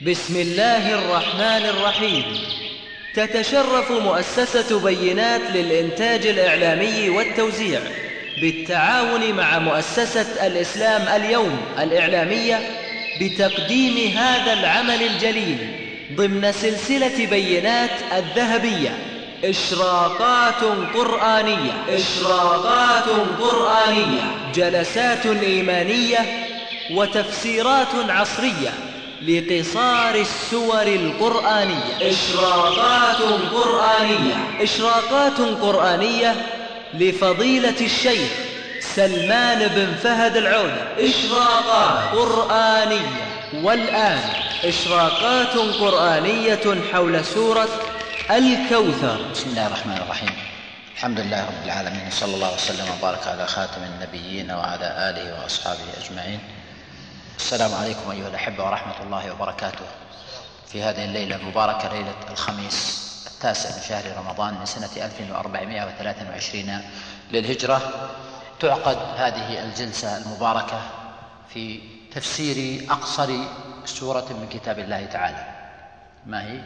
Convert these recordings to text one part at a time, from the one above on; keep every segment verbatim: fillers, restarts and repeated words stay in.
بسم الله الرحمن الرحيم. تتشرف مؤسسة بينات للإنتاج الإعلامي والتوزيع بالتعاون مع مؤسسة الإسلام اليوم الإعلامية بتقديم هذا العمل الجليل ضمن سلسلة بينات الذهبية، إشراقات قرآنية إشراقات قرآنية جلسات إيمانية وتفسيرات عصرية لقصار السور القرآنية. إشراقات قرآنية إشراقات قرآنية لفضيلة الشيخ سلمان بن فهد العودة. إشراقات قرآنية. والآن إشراقات قرآنية حول سورة الكوثر. بسم الله الرحمن الرحيم. الحمد لله رب العالمين، صلى الله وسلم وبارك على خاتم النبيين وعلى آله وأصحابه أجمعين. السلام عليكم أيها الأحبة ورحمة الله وبركاته. في هذه الليلة المباركة، ليلة الخميس التاسع من شهر رمضان من سنة ألف وأربعمائة وثلاثة وعشرين للهجرة، تعقد هذه الجلسة المباركة في تفسير أقصر سورة من كتاب الله تعالى. ما هي؟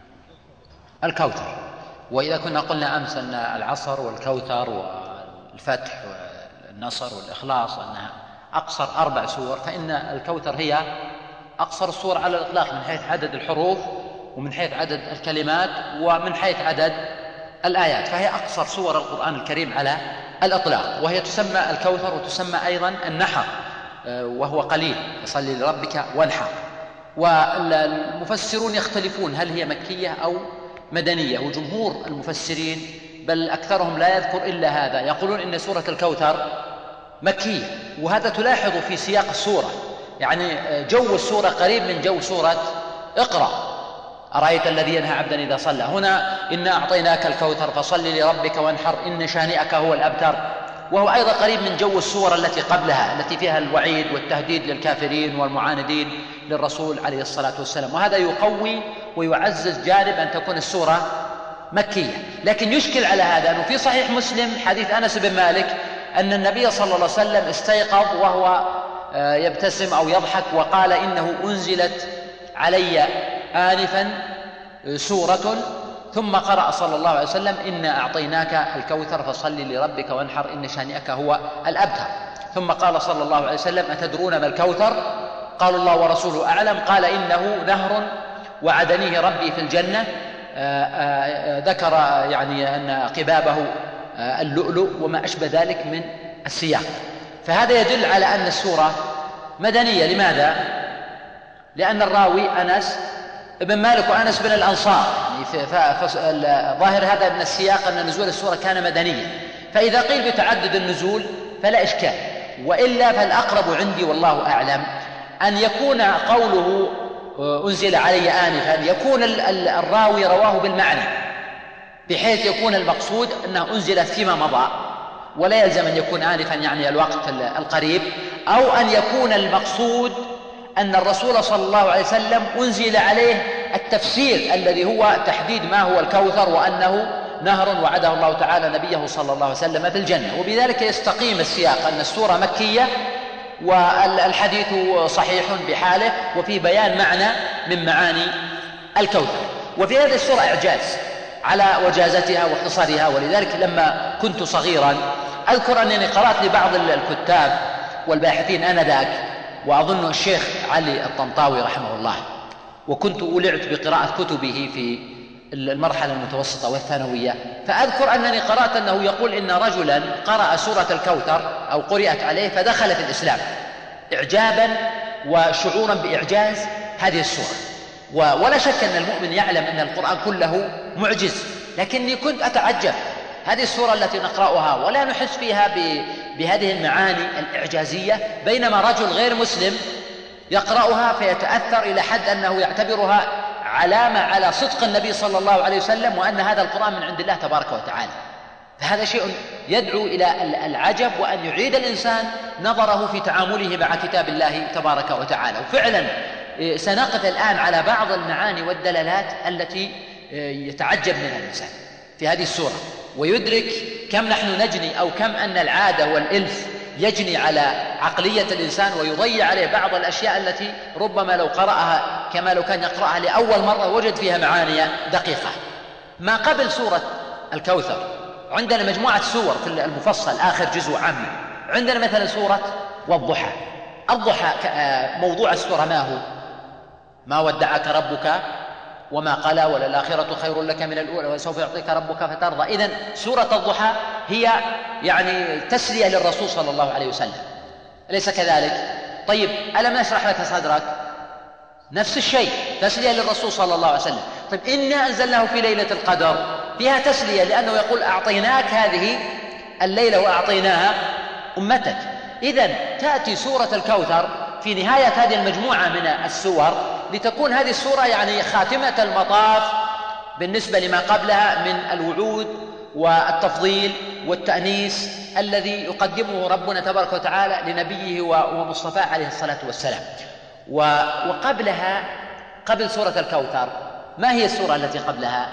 الكوثر. وإذا كنا قلنا أمس أن العصر والكوثر والفتح والنصر والإخلاص أنها أقصر أربع سور، فإن الكوثر هي أقصر السور على الإطلاق من حيث عدد الحروف ومن حيث عدد الكلمات ومن حيث عدد الآيات، فهي أقصر سور القرآن الكريم على الإطلاق. وهي تسمى الكوثر وتسمى أيضا النحر، وهو قليل، فصل لربك وانحر. والمفسرون يختلفون هل هي مكية أو مدنية، وجمهور المفسرين بل أكثرهم لا يذكر إلا هذا، يقولون إن سورة الكوثر مكية. وهذا تلاحظ في سياق السورة، يعني جو السورة قريب من جو سورة اقرأ أرأيت الذي ينهى عبدا إذا صلى. هنا إنا أعطيناك الكوثر فصل لربك وانحر إن شانئك هو الأبتر، وهو أيضا قريب من جو السورة التي قبلها التي فيها الوعيد والتهديد للكافرين والمعاندين للرسول عليه الصلاة والسلام. وهذا يقوي ويعزز جانب أن تكون السورة مكية. لكن يشكل على هذا أنه في صحيح مسلم حديث أنس بن مالك أن النبي صلى الله عليه وسلم استيقظ وهو يبتسم أو يضحك وقال إنه أنزلت علي آنفا سورة، ثم قرأ صلى الله عليه وسلم إنا أعطيناك الكوثر فصل لربك وانحر إن شانئك هو الأبتر. ثم قال صلى الله عليه وسلم أتدرون ما الكوثر؟ قال الله ورسوله أعلم. قال إنه نهر وعدنيه ربي في الجنة. آآ آآ ذكر يعني أن قبابه اللؤلؤ وما أشبه ذلك من السياق. فهذا يدل على أن السورة مدنية. لماذا؟ لأن الراوي أنس بن مالك وأنس بن الأنصار، يعني ظاهر هذا من السياق أن نزول السورة كان مدنيا، فإذا قيل بتعدد النزول فلا إشكال. وإلا فالأقرب عندي والله أعلم أن يكون قوله أنزل علي آنفا يكون الراوي رواه بالمعنى، بحيث يكون المقصود أنه أنزلت فيما مضى، ولا يلزم أن يكون آنفا يعني الوقت القريب، أو أن يكون المقصود أن الرسول صلى الله عليه وسلم أنزل عليه التفسير الذي هو تحديد ما هو الكوثر وأنه نهر وعده الله تعالى نبيه صلى الله عليه وسلم في الجنة. وبذلك يستقيم السياق أن السورة مكية والحديث صحيح بحاله وفي بيان معنى من معاني الكوثر. وفي هذه السورة إعجاز على وجازتها واختصارها. ولذلك لما كنت صغيرا أذكر أنني قرأت لبعض الكتاب والباحثين آنذاك، وأظن الشيخ علي الطنطاوي رحمه الله، وكنت أولعت بقراءة كتبه في المرحلة المتوسطة والثانوية، فأذكر أنني قرأت أنه يقول إن رجلا قرأ سورة الكوثر أو قرأت عليه فدخل في الإسلام إعجابا وشعورا بإعجاز هذه السورة. ولا شك أن المؤمن يعلم أن القرآن كله معجز، لكني كنت أتعجب هذه السورة التي نقرأها ولا نحس فيها بهذه المعاني الإعجازية، بينما رجل غير مسلم يقرأها فيتأثر إلى حد أنه يعتبرها علامة على صدق النبي صلى الله عليه وسلم وأن هذا القرآن من عند الله تبارك وتعالى. فهذا شيء يدعو إلى العجب، وأن يعيد الإنسان نظره في تعامله مع كتاب الله تبارك وتعالى. وفعلا سنقف الآن على بعض المعاني والدلالات التي يتعجب منها الإنسان في هذه السورة، ويدرك كم نحن نجني أو كم أن العادة والإلف يجني على عقلية الإنسان ويضيع عليه بعض الأشياء التي ربما لو قرأها كما لو كان يقرأها لأول مرة وجد فيها معاني دقيقة. ما قبل سورة الكوثر عندنا مجموعة سور في المفصل آخر جزء عام. عندنا مثلا سورة والضحى. الضحى موضوع السورة ما هو؟ ما ودعك ربك وما قلى وللآخرة خير لك من الأولى وسوف يعطيك ربك فترضى. إذن سورة الضحى هي يعني تسلية للرسول صلى الله عليه وسلم، أليس كذلك؟ طيب ألم نشرح لك صدرك؟ نفس الشيء، تسلية للرسول صلى الله عليه وسلم. طيب إنا أنزلناه في ليلة القدر، فيها تسلية لأنه يقول أعطيناك هذه الليلة وأعطيناها أمتك. إذن تأتي سورة الكوثر في نهاية هذه المجموعة من السور لتكون هذه السورة يعني خاتمة المطاف بالنسبة لما قبلها من الوعود والتفضيل والتأنيس الذي يقدمه ربنا تبارك وتعالى لنبيه ومصطفاه عليه الصلاة والسلام. وقبلها قبل سورة الكوثر ما هي السورة التي قبلها؟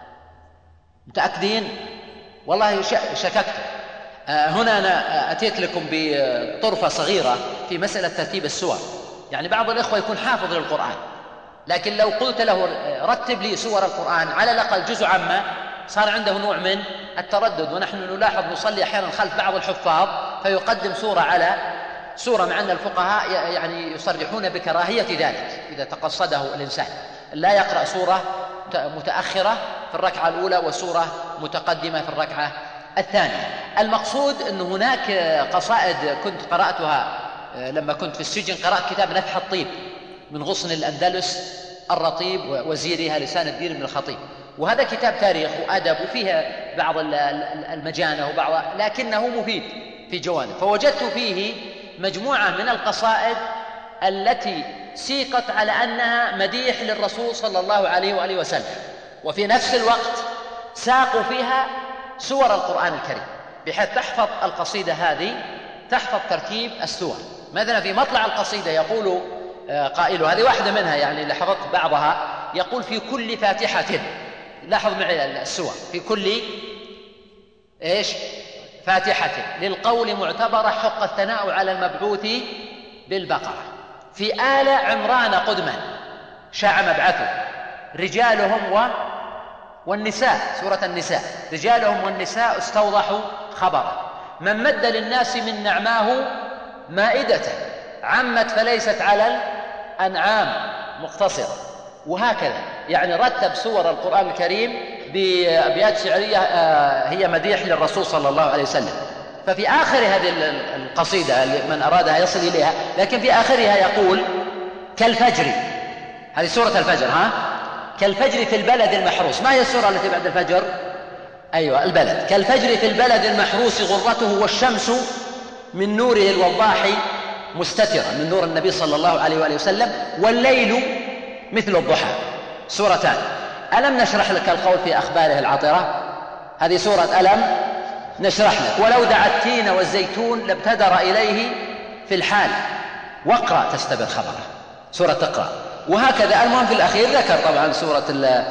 متأكدين؟ والله شككت. هنا أنا أتيت لكم بطرفة صغيرة في مسألة ترتيب السور. يعني بعض الإخوة يكون حافظ للقرآن، لكن لو قلت له رتب لي سور القرآن على الأقل جزء عامة صار عنده نوع من التردد. ونحن نلاحظ نصلي أحيانا خلف بعض الحفاظ فيقدم سورة على سورة، مع أن الفقهاء يعني يصرحون بكراهية ذلك إذا تقصده الإنسان، لا يقرأ سورة متأخرة في الركعة الأولى وسورة متقدمة في الركعة الثانية. المقصود أن هناك قصائد كنت قرأتها لما كنت في السجن، قرأت كتاب نفح الطيب من غصن الأندلس الرطيب وزيرها لسان الدين بن الخطيب، وهذا كتاب تاريخ وأدب وفيها بعض المجانة وبعض، لكنه مفيد في جوانب. فوجدت فيه مجموعة من القصائد التي سيقت على أنها مديح للرسول صلى الله عليه وآله وسلم، وفي نفس الوقت ساقوا فيها سور القرآن الكريم بحيث تحفظ القصيدة هذه تحفظ ترتيب السور. مثلا في مطلع القصيدة يقول قائل، هذه واحدة منها يعني اللي حفظت بعضها، يقول في كل فاتحة، لاحظ معي السور، في كل إيش فاتحة للقول معتبرة حق الثناء على المبعوث بالبقرة. في آل عمران قدما شاع مبعثه رجالهم و والنساء، سورة النساء، رجالهم والنساء استوضحوا خبره. من مد للناس من نعماه مائدة عمت فليست على الأنعام مقتصرة. وهكذا يعني رتب سور القرآن الكريم بأبيات شعرية هي مديح للرسول صلى الله عليه وسلم. ففي آخر هذه القصيدة من أرادها يصل إليها، لكن في آخرها يقول كالفجر، هذه سورة الفجر، ها كالفجر في البلد المحروس. ما هي السورة التي بعد الفجر؟ أيوة البلد. كالفجر في البلد المحروس غرته والشمس من نوره الوضاح مستترة، من نور النبي صلى الله عليه وآله وسلم. والليل مثل الضحى، سورتان. ألم نشرح لك القول في أخباره العطرة، هذه سورة ألم نشرح لك. ولو دعا التين والزيتون لابتدر إليه في الحال واقرأ تستبر خبره، سورة اقرأ. وهكذا. المهم في الأخير ذكر طبعا سورة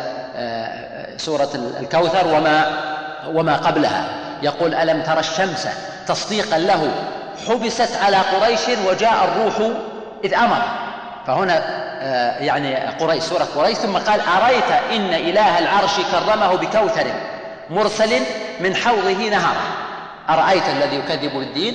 سورة الكوثر وما وما قبلها. يقول ألم ترى الشمس تصديقا له حبست على قريش وجاء الروح إذ أمر. فهنا يعني قريش، سورة قريش. ثم قال أريت إن إله العرش كرمه بكوثر مرسل من حوضه نهره. أرأيت الذي يكذب بالدين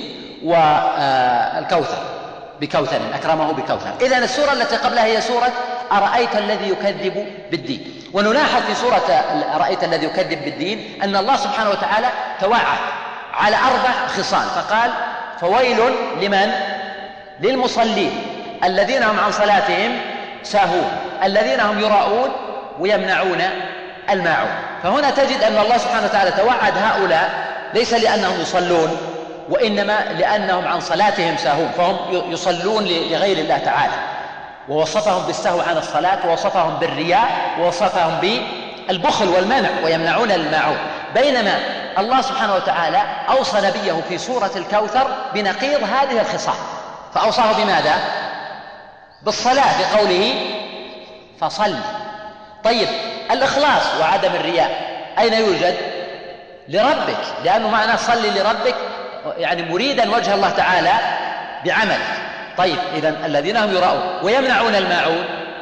والكوثر بكوثر أكرمه بكوثر. إذن السورة التي قبلها هي سورة أرأيت الذي يكذب بالدين. ونلاحظ في سورة أرأيت الذي يكذب بالدين أن الله سبحانه وتعالى توعد على أربع خصال، فقال فويل لمن؟ للمصلين الذين هم عن صلاتهم ساهون الذين هم يراءون ويمنعون الماعون. فهنا تجد أن الله سبحانه وتعالى توعد هؤلاء ليس لأنهم يصلون، وإنما لأنهم عن صلاتهم ساهون، فهم يصلون لغير الله تعالى، ووصفهم بالسهو عن الصلاة، ووصفهم بالرياء، ووصفهم بالبخل والمنع ويمنعون الماعون. بينما الله سبحانه وتعالى أوصى نبيه في سورة الكوثر بنقيض هذه الخصال، فأوصاه بماذا؟ بالصلاة بقوله فصل. طيب الإخلاص وعدم الرياء أين يوجد؟ لربك، لأنه معنى صلي لربك يعني مريدا وجه الله تعالى بعمل. طيب إذن الذين هم يراؤون ويمنعون الماعون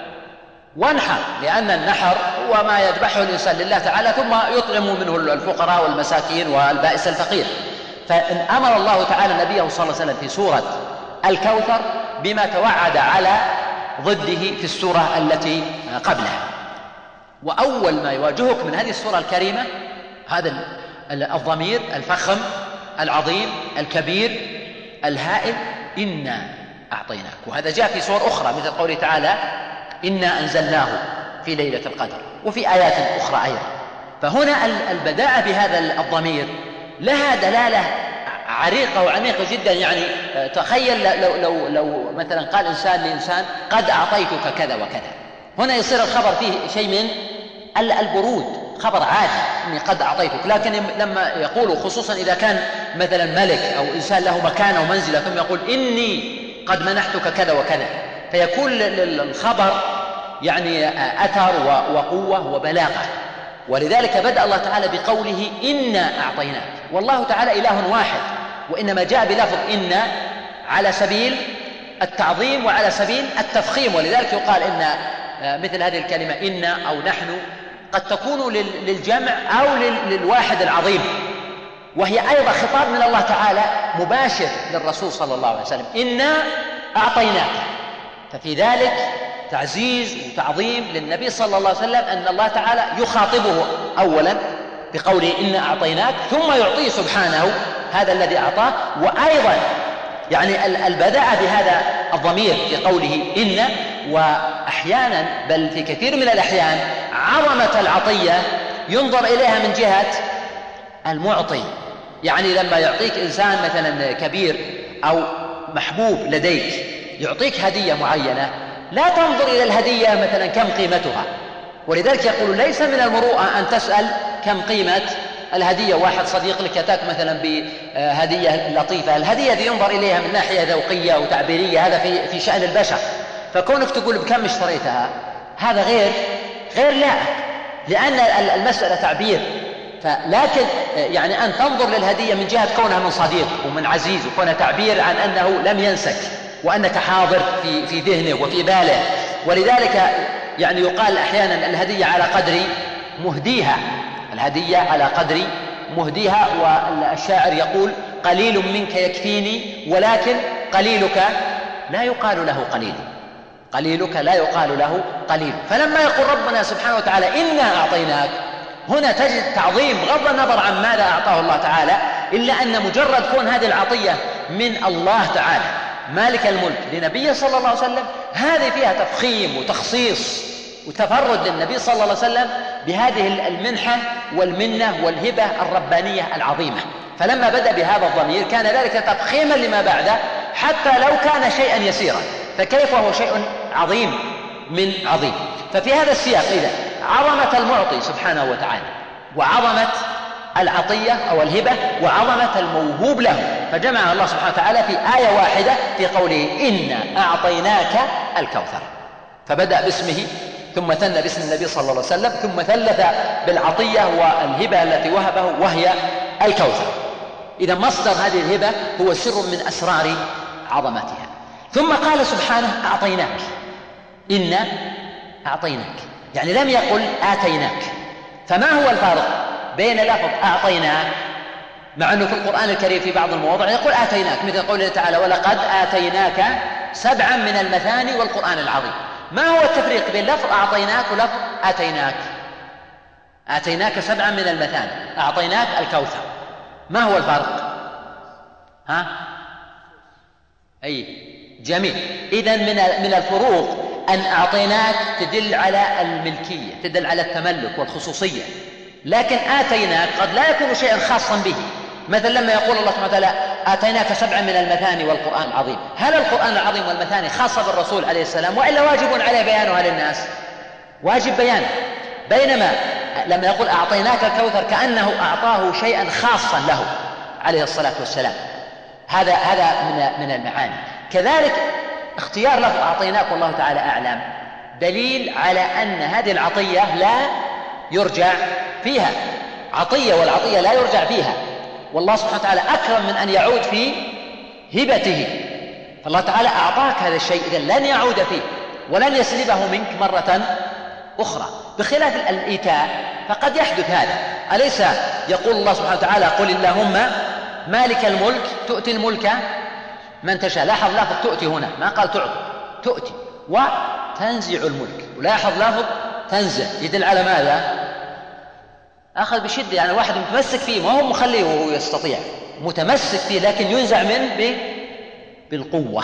وانحر، لأن النحر هو ما يذبحه الإنسان لله تعالى ثم يطعم منه الفقراء والمساكين والبائس الفقير. فأمر الله تعالى نبيه صلى الله عليه وسلم في سورة الكوثر بما توعد على ضده في السورة التي قبلها. وأول ما يواجهك من هذه السورة الكريمة هذا الضمير الفخم العظيم الكبير الهائل، إنا أعطيناك. وهذا جاء في سور أخرى مثل قوله تعالى إنا أنزلناه في ليلة القدر، وفي آيات أخرى أيضا. فهنا البداءة بهذا الضمير لها دلالة عريقة وعميقة جدا. يعني تخيل لو, لو, لو مثلا قال إنسان لإنسان قد أعطيتك كذا وكذا، هنا يصير الخبر فيه شيء من البرود، خبر عادي إني قد أعطيتك. لكن لما يقول خصوصا إذا كان مثلا ملك أو إنسان له مكانة ومنزلة ثم يقول إني قد منحتك كذا وكذا، فيكون الخبر يعني أثر وقوة وبلاغة. ولذلك بدأ الله تعالى بقوله إنا أعطيناك، والله تعالى إله واحد، وإنما جاء بلفظ إنا على سبيل التعظيم وعلى سبيل التفخيم. ولذلك يقال إن مثل هذه الكلمة إنا أو نحن قد تكون للجمع أو للواحد العظيم، وهي أيضا خطاب من الله تعالى مباشر للرسول صلى الله عليه وسلم، إنا أعطيناك. ففي ذلك تعزيز وتعظيم للنبي صلى الله عليه وسلم أن الله تعالى يخاطبه أولا بقوله إنا أعطيناك، ثم يعطيه سبحانه هذا الذي أعطاه. وأيضا يعني البداء بهذا الضمير في قوله إنا، وأحيانا بل في كثير من الأحيان عظمة العطية ينظر إليها من جهة المعطي. يعني لما يعطيك إنسان مثلا كبير أو محبوب لديك يعطيك هدية معينة، لا تنظر إلى الهدية مثلا كم قيمتها. ولذلك يقول ليس من المروءة أن تسأل كم قيمة الهدية. واحد صديق لك يأتاك مثلا بهدية لطيفة، الهدية دي ينظر إليها من ناحية ذوقية وتعبيرية، هذا في في شأن البشر. فكونك تقول بكم اشتريتها هذا غير غير لائق، لأن المسألة تعبير. فلكن يعني أن تنظر للهدية من جهة كونها من صديق ومن عزيز، وكونها تعبير عن أنه لم ينسك وأنك حاضر في في ذهنه وفي باله. ولذلك يعني يقال أحيانا الهدية على قدر مهديها، الهدية على قدر مهديها. والشاعر يقول قليل منك يكفيني ولكن قليلك لا يقال له قليل، قليلك لا يقال له قليل. فلما يقول ربنا سبحانه وتعالى إنا أعطيناك، هنا تجد تعظيم بغض النظر عن ماذا أعطاه الله تعالى، إلا أن مجرد كون هذه العطية من الله تعالى مالك الملك لنبيه صلى الله عليه وسلم، هذه فيها تفخيم وتخصيص وتفرد للنبي صلى الله عليه وسلم بهذه المنحة والمنة والهبة الربانية العظيمة. فلما بدأ بهذا الضمير كان ذلك تفخيما لما بعده، حتى لو كان شيئا يسيرا فكيف هو شيء عظيم من عظيم. ففي هذا السياق إذا عظمة المعطي سبحانه وتعالى، وعظمة العطية أو الهبة، وعظمة الموهوب له، فجمع الله سبحانه وتعالى في آية واحدة في قوله إنا أعطيناك الكوثر. فبدأ باسمه ثم ثنى باسم النبي صلى الله عليه وسلم، ثم ثلث بالعطية والهبة التي وهبه وهي الكوثر. إذا مصدر هذه الهبة هو سر من أسرار عظمتها. ثم قال سبحانه أعطيناك، إنا أعطيناك، يعني لم يقل آتيناك. فما هو الفارق بين لفظ أعطيناك، مع أنه في القرآن الكريم في بعض المواضع يقول آتيناك، مثل قوله تعالى ولقد آتيناك سبعا من المثاني والقرآن العظيم. ما هو التفريق بين لفظ أعطيناك ولفظ آتيناك؟ آتيناك سبعا من المثاني، أعطيناك الكوثر، ما هو الفرق؟ ها؟ أي جميل. إذن من من الفروق أن أعطيناك تدل على الملكية، تدل على التملك والخصوصية، لكن آتيناك قد لا يكون شيئا خاصا به. مثل لما يقول الله سبحانه وتعالى آتيناك سبعا من المثاني والقرآن العظيم، هل القرآن العظيم والمثاني خاصة بالرسول عليه السلام وإلا واجب عليه بيانها للناس؟ واجب بيانه. بينما لما يقول أعطيناك الكوثر كأنه أعطاه شيئا خاصا له عليه الصلاة والسلام. هذا هذا من من المعاني. كذلك اختيار لفظ أعطيناك والله تعالى أعلم دليل على أن هذه العطية لا يرجع فيها، عطية والعطية لا يرجع فيها. والله سبحانه وتعالى أكرم من أن يعود في هبته، فالله تعالى أعطاك هذا الشيء إذن لن يعود فيه ولن يسلبه منك مرة أخرى، بخلاف الإيتاء فقد يحدث هذا. أليس يقول الله سبحانه وتعالى قل اللهم مالك الملك تؤتي الملك من تشاء، لاحظ لافظ تؤتي هنا، ما قال تعطي، تؤتي وتنزع الملك، ولاحظ لافظ تنزع، يدل على ماذا؟ أخذ بشدة، يعني واحد متمسك فيه ما هو مخليه وهو يستطيع، متمسك فيه لكن ينزع منه بالقوة.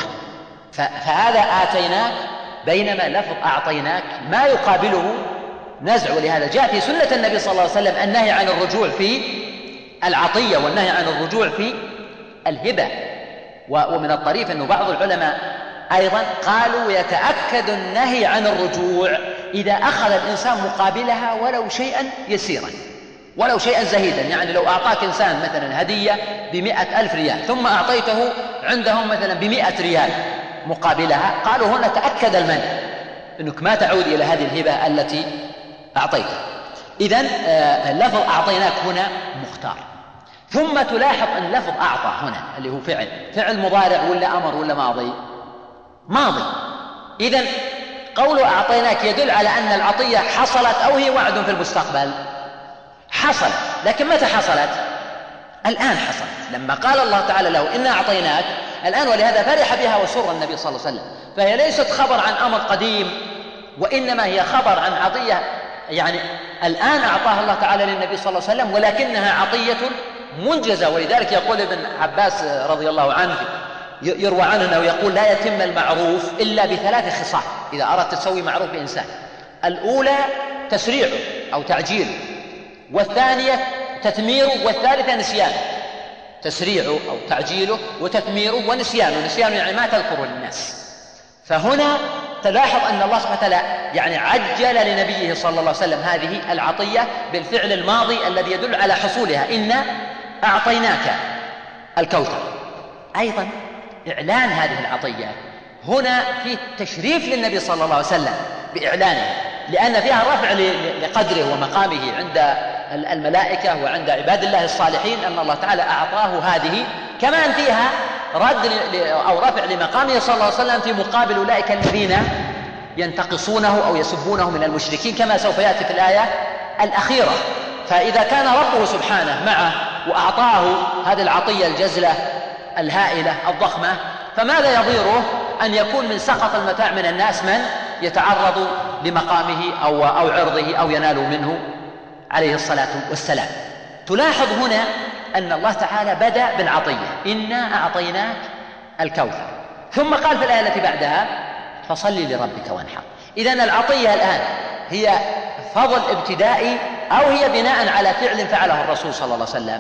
فهذا آتيناك، بينما لفظ أعطيناك ما يقابله نزع، ولهذا جاء في سنة النبي صلى الله عليه وسلم النهي عن الرجوع في العطية والنهي عن الرجوع في الهبة. ومن الطريف أنه بعض العلماء أيضا قالوا يتأكد النهي عن الرجوع إذا أخذ الإنسان مقابلها ولو شيئا يسيرا، ولو شيئا زهيدا. يعني لو أعطاك إنسان مثلا هدية بمئة ألف ريال ثم أعطيته عندهم مثلا بمئة ريال مقابلها، قالوا هنا تأكد المنع، أنك ما تعود إلى هذه الهبة التي أعطيته. إذن اللفظ أعطيناك هنا مختار. ثم تلاحظ أن لفظ أعطى هنا اللي هو فعل فعل مضارع ولا أمر ولا ماضي؟ ماضي. إذن قول أعطيناك يدل على أن العطية حصلت أو هي وعد في المستقبل؟ حصلت، لكن متى حصلت؟ الآن حصلت، لما قال الله تعالى له إنا أعطيناك الآن، ولهذا فرح بها وسر النبي صلى الله عليه وسلم. فهي ليست خبر عن أمر قديم، وإنما هي خبر عن عطية يعني الآن أعطاها الله تعالى للنبي صلى الله عليه وسلم، ولكنها عطية منجزة. ولذلك يقول ابن عباس رضي الله عنه، يروى عنه أنه يقول لا يتم المعروف إلا بثلاث خصال إذا أردت تسوي معروف بإنسان: الأولى تسريعه أو تعجيله، والثانية تثميره، والثالثة نسيانه. تسريعه أو تعجيله وتثميره ونسيانه. نسيانه يعني ما تذكره للناس. فهنا تلاحظ أن الله سبحانه وتعالى يعني عجل لنبيه صلى الله عليه وسلم هذه العطية بالفعل الماضي الذي يدل على حصولها: إنا أعطيناك الكوثر. أيضا إعلان هذه العطية هنا في تشريف للنبي صلى الله عليه وسلم بإعلانه، لأن فيها رفع لقدره ومقامه عند الملائكة وعند عباد الله الصالحين، أن الله تعالى أعطاه هذه، كمان فيها رد أو رفع لمقامه صلى الله عليه وسلم في مقابل أولئك الذين ينتقصونه أو يسبونه من المشركين، كما سوف يأتي في الآية الأخيرة. فإذا كان ربه سبحانه معه وأعطاه هذه العطية الجزلة الهائلة الضخمة، فماذا يضيره أن يكون من سقط المتاع من الناس من يتعرض لمقامه أو, أو عرضه أو ينال منه عليه الصلاة والسلام. تلاحظ هنا أن الله تعالى بدأ بالعطية: إنا أعطيناك الكوثر، ثم قال في الآية التي بعدها: فصل لربك وانحر. إذن العطية الآن هي فضل ابتدائي أو هي بناء على فعل فعله الرسول صلى الله عليه وسلم؟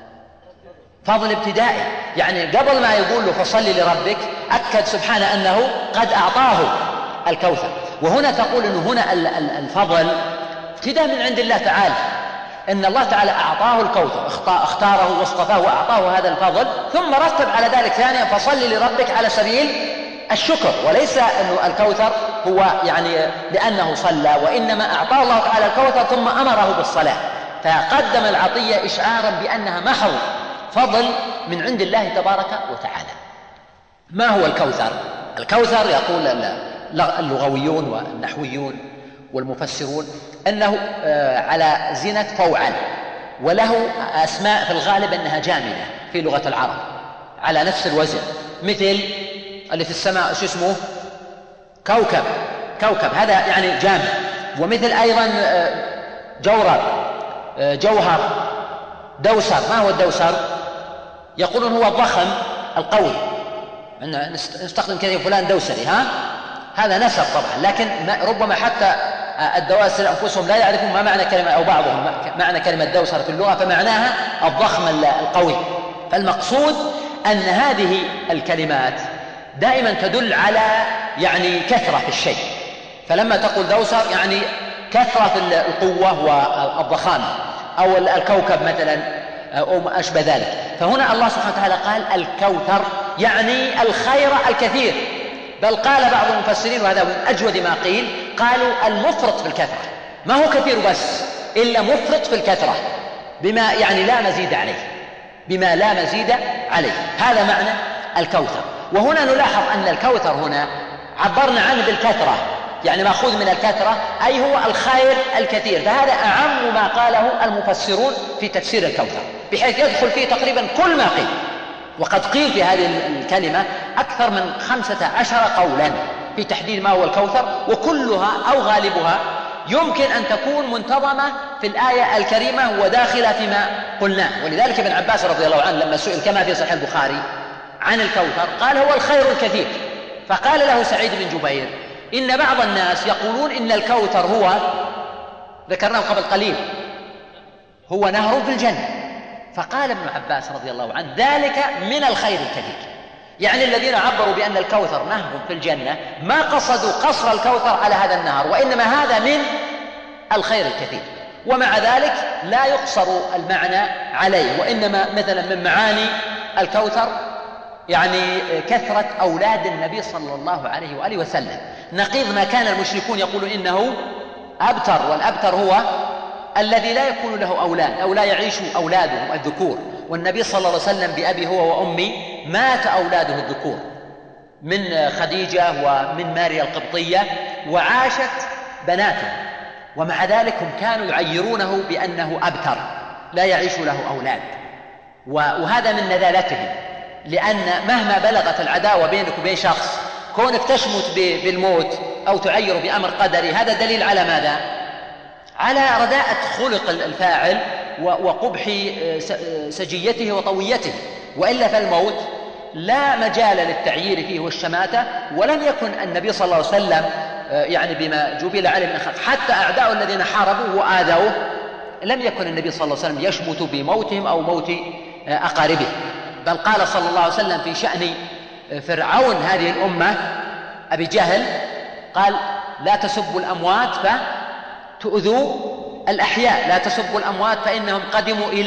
فضل ابتدائي، يعني قبل ما يقول له فصل لربك أكد سبحانه أنه قد أعطاه الكوثر. وهنا تقول أنه هنا الفضل ابتداء من عند الله تعالى، إن الله تعالى أعطاه الكوثر، اختاره واصطفاه وأعطاه هذا الفضل، ثم رتب على ذلك ثانيا فصل لربك على سبيل الشكر. وليس أن الكوثر هو يعني لأنه صلى، وإنما أعطاه الله تعالى الكوثر ثم أمره بالصلاة، فقدم العطية إشعارا بأنها محض فضل من عند الله تبارك وتعالى. ما هو الكوثر؟ الكوثر يقول اللغويون والنحويون والمفسرون أنه على زينة فوعل، وله أسماء في الغالب أنها جامدة في لغة العرب على نفس الوزن، مثل اللي في السماء شو اسمه؟ كوكب. كوكب هذا يعني جامد. ومثل أيضا جورب، جوهر، دوسر. ما هو الدوسر؟ يقولون هو الضخم القوي، نستخدم كذا فلان دوسري، ها هذا نسب طبعا، لكن ربما حتى الدواسر أنفسهم لا يعرفون ما معنى كلمة، أو بعضهم معنى كلمة دوسر في اللغة، فمعناها الضخم القوي. فالمقصود أن هذه الكلمات دائما تدل على يعني كثرة في الشيء، فلما تقول دوسر يعني كثرة في القوة والضخامة، أو الكوكب مثلا أو ما أشبه ذلك. فهنا الله سبحانه وتعالى قال الكوثر يعني الخير الكثير، بل قال بعض المفسرين وهذا من أجود ما قيل، قالوا المفرط في الكثرة، ما هو كثير بس إلا مفرط في الكثرة، بما يعني لا مزيد عليه. بما لا مزيد عليه. هذا معنى الكوثر. وهنا نلاحظ أن الكوثر هنا عبرنا عنه بالكثرة، يعني مأخوذ من الكثرة، أي هو الخير الكثير، فهذا أعم ما قاله المفسرون في تفسير الكوثر، بحيث يدخل فيه تقريبا كل ما قيل. وقد قيل في هذه الكلمة أكثر من خمسة عشر قولا في تحديد ما هو الكوثر، وكلها أو غالبها يمكن أن تكون منتظمة في الآية الكريمة وداخلة فيما قلناه. ولذلك ابن عباس رضي الله عنه لما سئل كما في صحيح البخاري عن الكوثر قال هو الخير الكثير، فقال له سعيد بن جبير إن بعض الناس يقولون إن الكوثر هو، ذكرناه قبل قليل، هو نهر في الجنة. فقال ابن عباس رضي الله عنه ذلك من الخير الكثير، يعني الذين عبروا بأن الكوثر نهر في الجنة ما قصدوا قصر الكوثر على هذا النهر، وإنما هذا من الخير الكثير. ومع ذلك لا يقصر المعنى عليه، وإنما مثلا من معاني الكوثر يعني كثرة أولاد النبي صلى الله عليه وآله وسلم، نقيض ما كان المشركون يقولون إنه أبتر، والأبتر هو الذي لا يكون له أولاد أو لا يعيش أولادهم الذكور، والنبي صلى الله عليه وسلم بأبي هو وأمي مات أولاده الذكور من خديجة ومن ماريا القبطية، وعاشت بناته، ومع ذلك هم كانوا يعيرونه بأنه أبتر لا يعيش له أولاد. وهذا من نذالتهم، لأن مهما بلغت العداوة بينك وبين شخص، كونك تشمت بالموت أو تعير بأمر قدري، هذا دليل على ماذا؟ على رداءة خلق الفاعل وقبح سجيته وطويته، وإلا فالموت لا مجال للتعيير فيه والشماتة. ولم يكن النبي صلى الله عليه وسلم يعني بما جبل عليه من أخلاق، حتى أعداء الذين حاربوه وآذوه لم يكن النبي صلى الله عليه وسلم يشمت بموتهم أو موت أقاربه، بل قال صلى الله عليه وسلم في شأن فرعون هذه الأمة أبي جهل قال لا تسبوا الأموات فتؤذوا الأحياء، لا تسبوا الأموات فإنهم قدموا إلى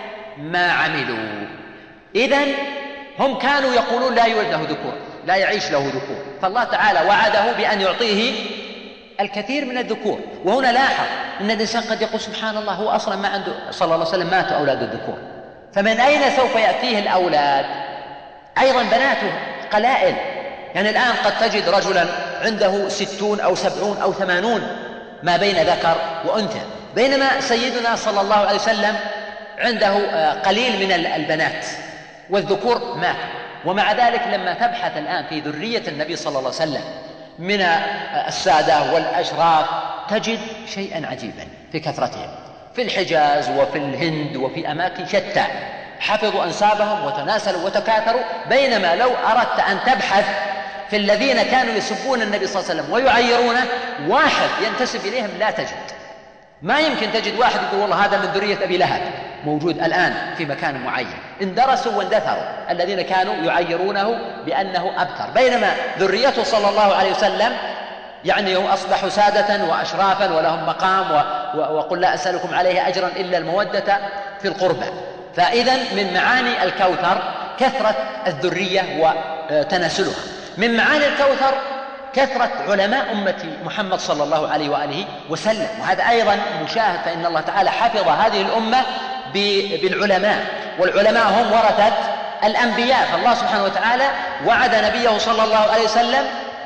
ما عملوا. إذن هم كانوا يقولون لا يولد له ذكور، لا يعيش له ذكور، فالله تعالى وعده بأن يعطيه الكثير من الذكور. وهنا لاحظ أن الإنسان قد يقول سبحان الله هو أصلا ما عنده، صلى الله عليه وسلم ماتوا أولاد الذكور، فمن أين سوف يأتيه الأولاد؟ أيضا بناته قلائل، يعني الآن قد تجد رجلا عنده ستون أو سبعون أو ثمانون ما بين ذكر وأنثى، بينما سيدنا صلى الله عليه وسلم عنده قليل من البنات والذكور مات. ومع ذلك لما تبحث الآن في ذرية النبي صلى الله عليه وسلم من السادة والأشراف تجد شيئا عجيبا في كثرتهم، في الحجاز وفي الهند وفي أماكن شتى حفظوا أنسابهم وتناسلوا وتكاثروا. بينما لو أردت أن تبحث في الذين كانوا يسبون النبي صلى الله عليه وسلم ويعيرونه واحد ينتسب إليهم لا تجد، ما يمكن تجد واحد يقول والله هذا من ذرية أبي لهب موجود الآن في مكان معين. اندرسوا واندثروا الذين كانوا يعيرونه بأنه أبتر، بينما ذريته صلى الله عليه وسلم يعني هم أصبحوا سادة وأشرافا ولهم مقام، وقل لا أسألكم عليه أجرا إلا المودة في القربى. فإذا من معاني الكوثر كثرة الذرية وتناسلها. من معاني الكوثر كثرة علماء أمة محمد صلى الله عليه وآله وسلم، وهذا أيضا مشاهد، فإن الله تعالى حفظ هذه الأمة بالعلماء، والعلماء هم ورثة الأنبياء، فالله سبحانه وتعالى وعد نبيه صلى الله عليه وسلم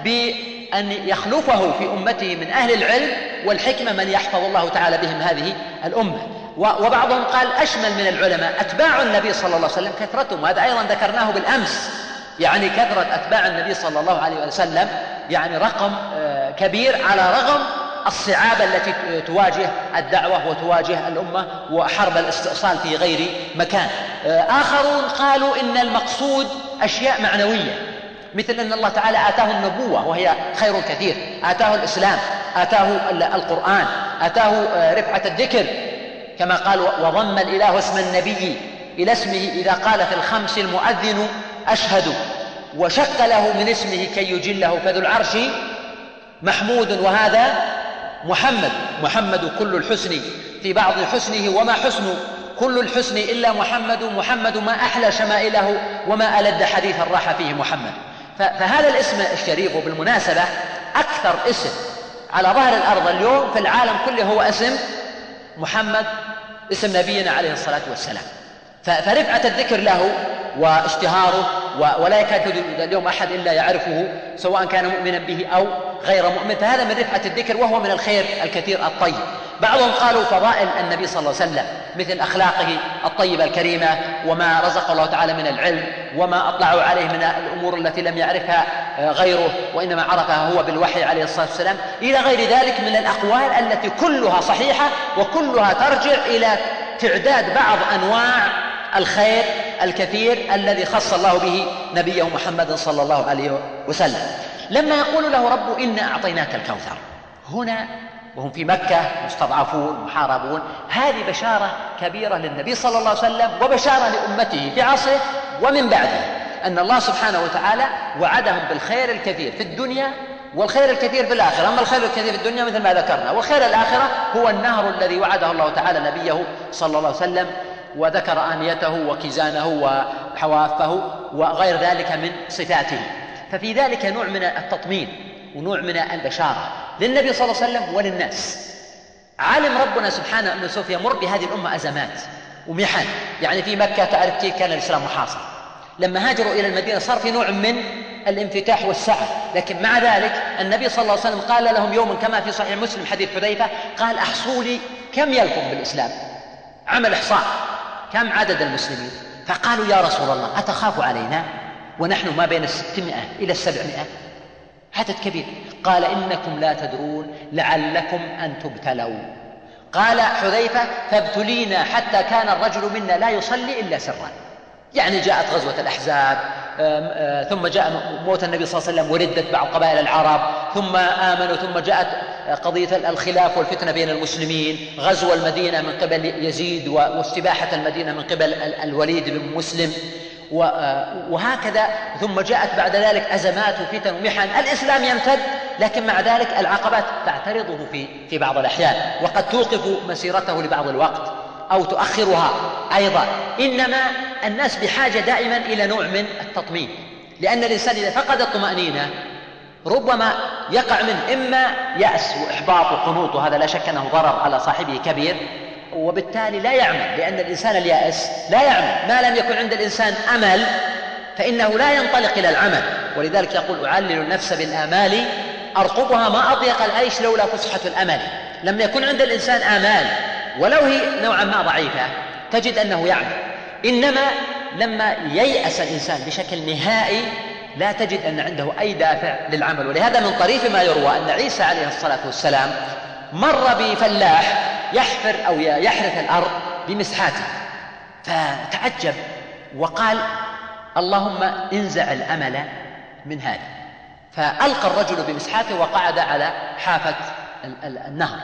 بأن يخلفه في أمته من أهل العلم والحكمة من يحفظ الله تعالى بهم هذه الأمة. وبعضهم قال أشمل من العلماء أتباع النبي صلى الله عليه وسلم كثرتهم، وهذا أيضا ذكرناه بالأمس، يعني كثرة أتباع النبي صلى الله عليه وسلم يعني رقم كبير على رغم الصعاب التي تواجه الدعوة وتواجه الأمة وحرب الاستئصال في غير مكان. آخرون قالوا إن المقصود أشياء معنوية، مثل أن الله تعالى آتاه النبوة وهي خير كثير، آتاه الإسلام، آتاه القرآن، آتاه رفعة الذكر، كما قال وضم الإله اسم النبي إلى اسمه إذا قال في الخمس المؤذن أشهد، وشق له من اسمه كي يجله فذو العرش محمود، وهذا محمد، محمد كل الحسن في بعض حسنه وما حسن كل الحسن إلا محمد، محمد ما أحلى شمائله وما ألد حديثا راح فيه محمد. فهذا الاسم الشريف، وبالمناسبة أكثر اسم على ظهر الأرض اليوم في العالم كله هو اسم محمد، اسم نبينا عليه الصلاة والسلام. فرفعة الذكر له واشتهاره، ولا يكاد اليوم أحد إلا يعرفه سواء كان مؤمنا به أو غير مؤمن، فهذا من رفعة الذكر وهو من الخير الكثير الطيب. بعضهم قالوا فضائل النبي صلى الله عليه وسلم مثل أخلاقه الطيبة الكريمة، وما رزق الله تعالى من العلم، وما أطلعوا عليه من الأمور التي لم يعرفها غيره وإنما عرفها هو بالوحي عليه الصلاة والسلام، إلى غير ذلك من الأقوال التي كلها صحيحة وكلها ترجع إلى تعداد بعض أنواع الخير الكثير الذي خص الله به نبيه محمد صلى الله عليه وسلم. لما يقول له رب إنا أعطيناك الكوثر هنا وهم في مكة مستضعفون محاربون، هذه بشارة كبيرة للنبي صلى الله عليه وسلم وبشارة لأمته في عصره ومن بعده، أن الله سبحانه وتعالى وعدهم بالخير الكثير في الدنيا والخير الكثير في الآخرة. أما الخير الكثير في الدنيا مثل ما ذكرنا، والخير الآخرة هو النهر الذي وعده الله تعالى نبيه صلى الله عليه وسلم، وذكر آنيته وكيزانه وحوافه وغير ذلك من صفاته. ففي ذلك نوع من التطمين ونوع من البشارة للنبي صلى الله عليه وسلم وللناس. علم ربنا سبحانه أنه سوف يمر بهذه الأمة أزمات ومحن، يعني في مكة تعرف كيف كان الإسلام محاصر، لما هاجروا إلى المدينة صار في نوع من الانفتاح والسعة، لكن مع ذلك النبي صلى الله عليه وسلم قال لهم يوما كما في صحيح مسلم حديث حذيفة، قال أحصوا لي كم يلكم بالإسلام، عمل إحصاء كم عدد المسلمين، فقالوا يا رسول الله أتخاف علينا ونحن ما بين الستمائة إلى السبعمائة، عدد كبير. قال إنكم لا تدرون لعلكم أن تبتلوا. قال حذيفة فابتلينا حتى كان الرجل منا لا يصلي إلا سرا، يعني جاءت غزوة الأحزاب، ثم جاء موت النبي صلى الله عليه وسلم وردت بعض قبائل العرب، ثم آمنوا، ثم جاءت قضية الخلاف والفتنة بين المسلمين، غزو المدينة من قبل يزيد واستباحة المدينة من قبل الوليد بن مسلم، وهكذا، ثم جاءت بعد ذلك أزمات وفتن ومحن. الإسلام يمتد، لكن مع ذلك العقبات تعترضه في في بعض الأحيان، وقد توقف مسيرته لبعض الوقت أو تؤخرها أيضا. إنما الناس بحاجة دائما إلى نوع من التطمين، لأن الإنسان إذا فقد الطمأنينة ربما يقع منه إما يأس وإحباط وقنوط، وهذا لا شك أنه ضرر على صاحبه كبير، وبالتالي لا يعمل، لأن الإنسان اليائس لا يعمل. ما لم يكن عند الإنسان أمل فإنه لا ينطلق إلى العمل، ولذلك يقول أعلل النفس بالآمال أرقبها ما أضيق العيش لولا فسحة الأمل. لما يكون عند الإنسان آمال ولو هي نوعا ما ضعيفة تجد أنه يعمل، إنما لما ييأس الإنسان بشكل نهائي لا تجد أن عنده أي دافع للعمل. ولهذا من طريف ما يروى أن عيسى عليه الصلاة والسلام مر بفلاح يحفر أو يحرث الأرض بمسحاته، فتعجب وقال اللهم انزع الأمل من هذا، فألقى الرجل بمسحاته وقعد على حافة النهر،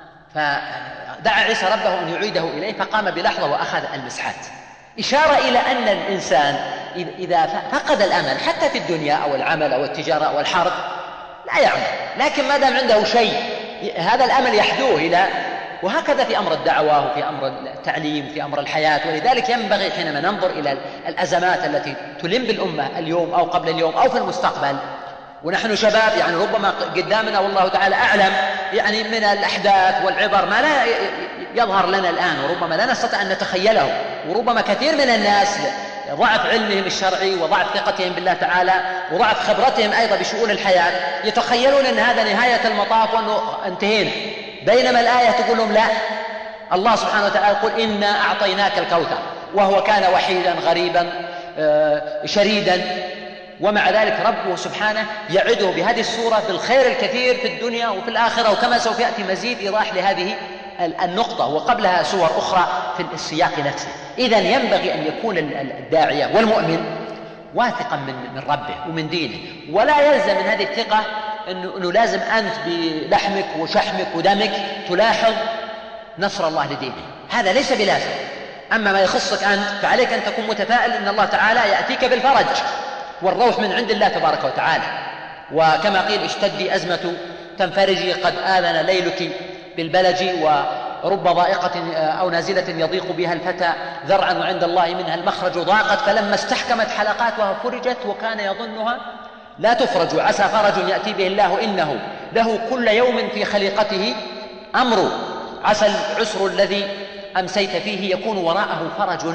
فدعا عيسى ربه أن يعيده إليه، فقام بلحظة وأخذ المسحات، إشارة إلى أن الإنسان إذا فقد الأمل حتى في الدنيا أو العمل أو التجارة أو الحرب لا يعمل، لكن ما دام عنده شيء هذا الأمل يحدوه إلى، وهكذا في أمر الدعوة وفي أمر التعليم وفي أمر الحياة. ولذلك ينبغي حينما ننظر إلى الأزمات التي تلم بالأمة اليوم أو قبل اليوم أو في المستقبل، ونحن شباب يعني ربما قدامنا والله تعالى أعلم يعني من الأحداث والعبر ما لا يظهر لنا الآن، وربما لا نستطيع أن نتخيله، وربما كثير من الناس ضعف علمهم الشرعي وضعف ثقتهم بالله تعالى وضعف خبرتهم أيضا بشؤون الحياة يتخيلون أن هذا نهاية المطاف وأنه انتهينا، بينما الآية تقول لهم لا، الله سبحانه وتعالى يقول إنا أعطيناك الكوثر، وهو كان وحيدا غريبا شريدا، ومع ذلك ربه سبحانه يعده بهذه السورة بالخير الكثير في الدنيا وفي الآخرة، وكما سوف يأتي مزيد إيضاح لهذه النقطة، وقبلها سور أخرى في السياق نفسه. إذن ينبغي أن يكون الداعية والمؤمن واثقا من من ربه ومن دينه، ولا يلزم من هذه الثقة أنه لازم أنت بلحمك وشحمك ودمك تلاحظ نصر الله لدينه، هذا ليس بلازم. أما ما يخصك أنت فعليك أن تكون متفائل أن الله تعالى يأتيك بالفرج والروح من عند الله تبارك وتعالى، وكما قيل اشتدي أزمة تنفرجي قد آذن ليلك بالبلج، ورب ضائقة أو نازلة يضيق بها الفتى ذرعا وعند الله منها المخرج ضاقت، فلما استحكمت حلقاتها فرجت وكان يظنها لا تفرج، عسى فرج يأتي به الله إنه له كل يوم في خليقته أمر، عسى العسر الذي أمسيت فيه يكون وراءه فرج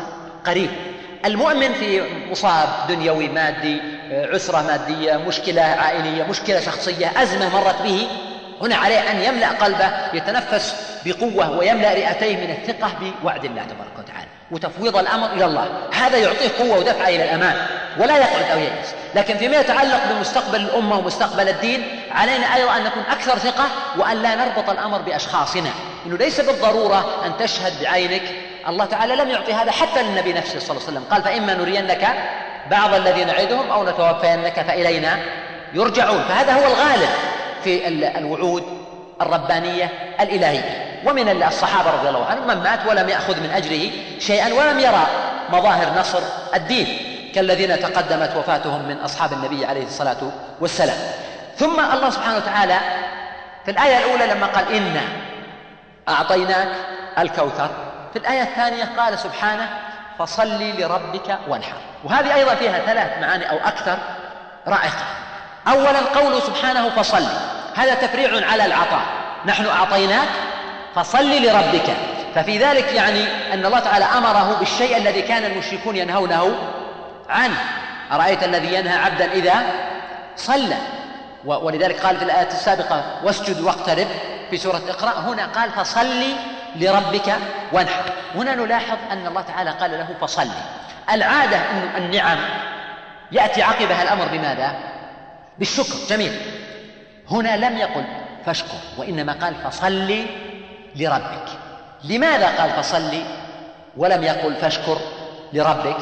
قريب. المؤمن في مصاب دنيوي مادي، عسرة مادية، مشكلة عائلية، مشكلة شخصية، أزمة مرت به، هنا عليه أن يملأ قلبه، يتنفس بقوة ويملأ رئتيه من الثقة بوعد الله تبارك وتعالى وتفويض الأمر إلى الله. هذا يعطيه قوة ودفعة إلى الأمام ولا يقعد أو ييأس. لكن فيما يتعلق بمستقبل الأمة ومستقبل الدين علينا أيضا أن نكون أكثر ثقة وأن لا نربط الأمر بأشخاصنا، إنه ليس بالضرورة أن تشهد بعينك. الله تعالى لم يعطي هذا حتى للنبي نفسه صلى الله عليه وسلم، قال فإما نرينك بعض الذي نعدهم أو نتوفينك فإلينا يرجعون. فهذا هو الغالب في الوعود الربانية الإلهية. ومن الصحابة رضي الله عنهم من مات ولم يأخذ من أجره شيئا ولم يرى مظاهر نصر الدين كالذين تقدمت وفاتهم من أصحاب النبي عليه الصلاة والسلام. ثم الله سبحانه وتعالى في الآية الأولى لما قال إنا أعطيناك الكوثر، في الآية الثانية قال سبحانه فصل لربك وانحر. وهذه أيضا فيها ثلاث معاني أو أكثر رائقة. أولا قوله سبحانه فصل، هذا تفريع على العطاء، نحن أعطيناك فصل لربك، ففي ذلك يعني أن الله تعالى أمره بالشيء الذي كان المشركون ينهونه عنه. أرأيت الذي ينهى عبدا إذا صلى، ولذلك قال في الآية السابقة واسجد واقترب في سورة اقرأ، هنا قال فصل لربك وانحر. هنا نلاحظ أن الله تعالى قال له فصل. العادة أن النعم يأتي عقبها الأمر بماذا؟ بالشكر، جميل. هنا لم يقل فاشكر وإنما قال فصل لربك. لماذا قال فصل ولم يقل فاشكر لربك؟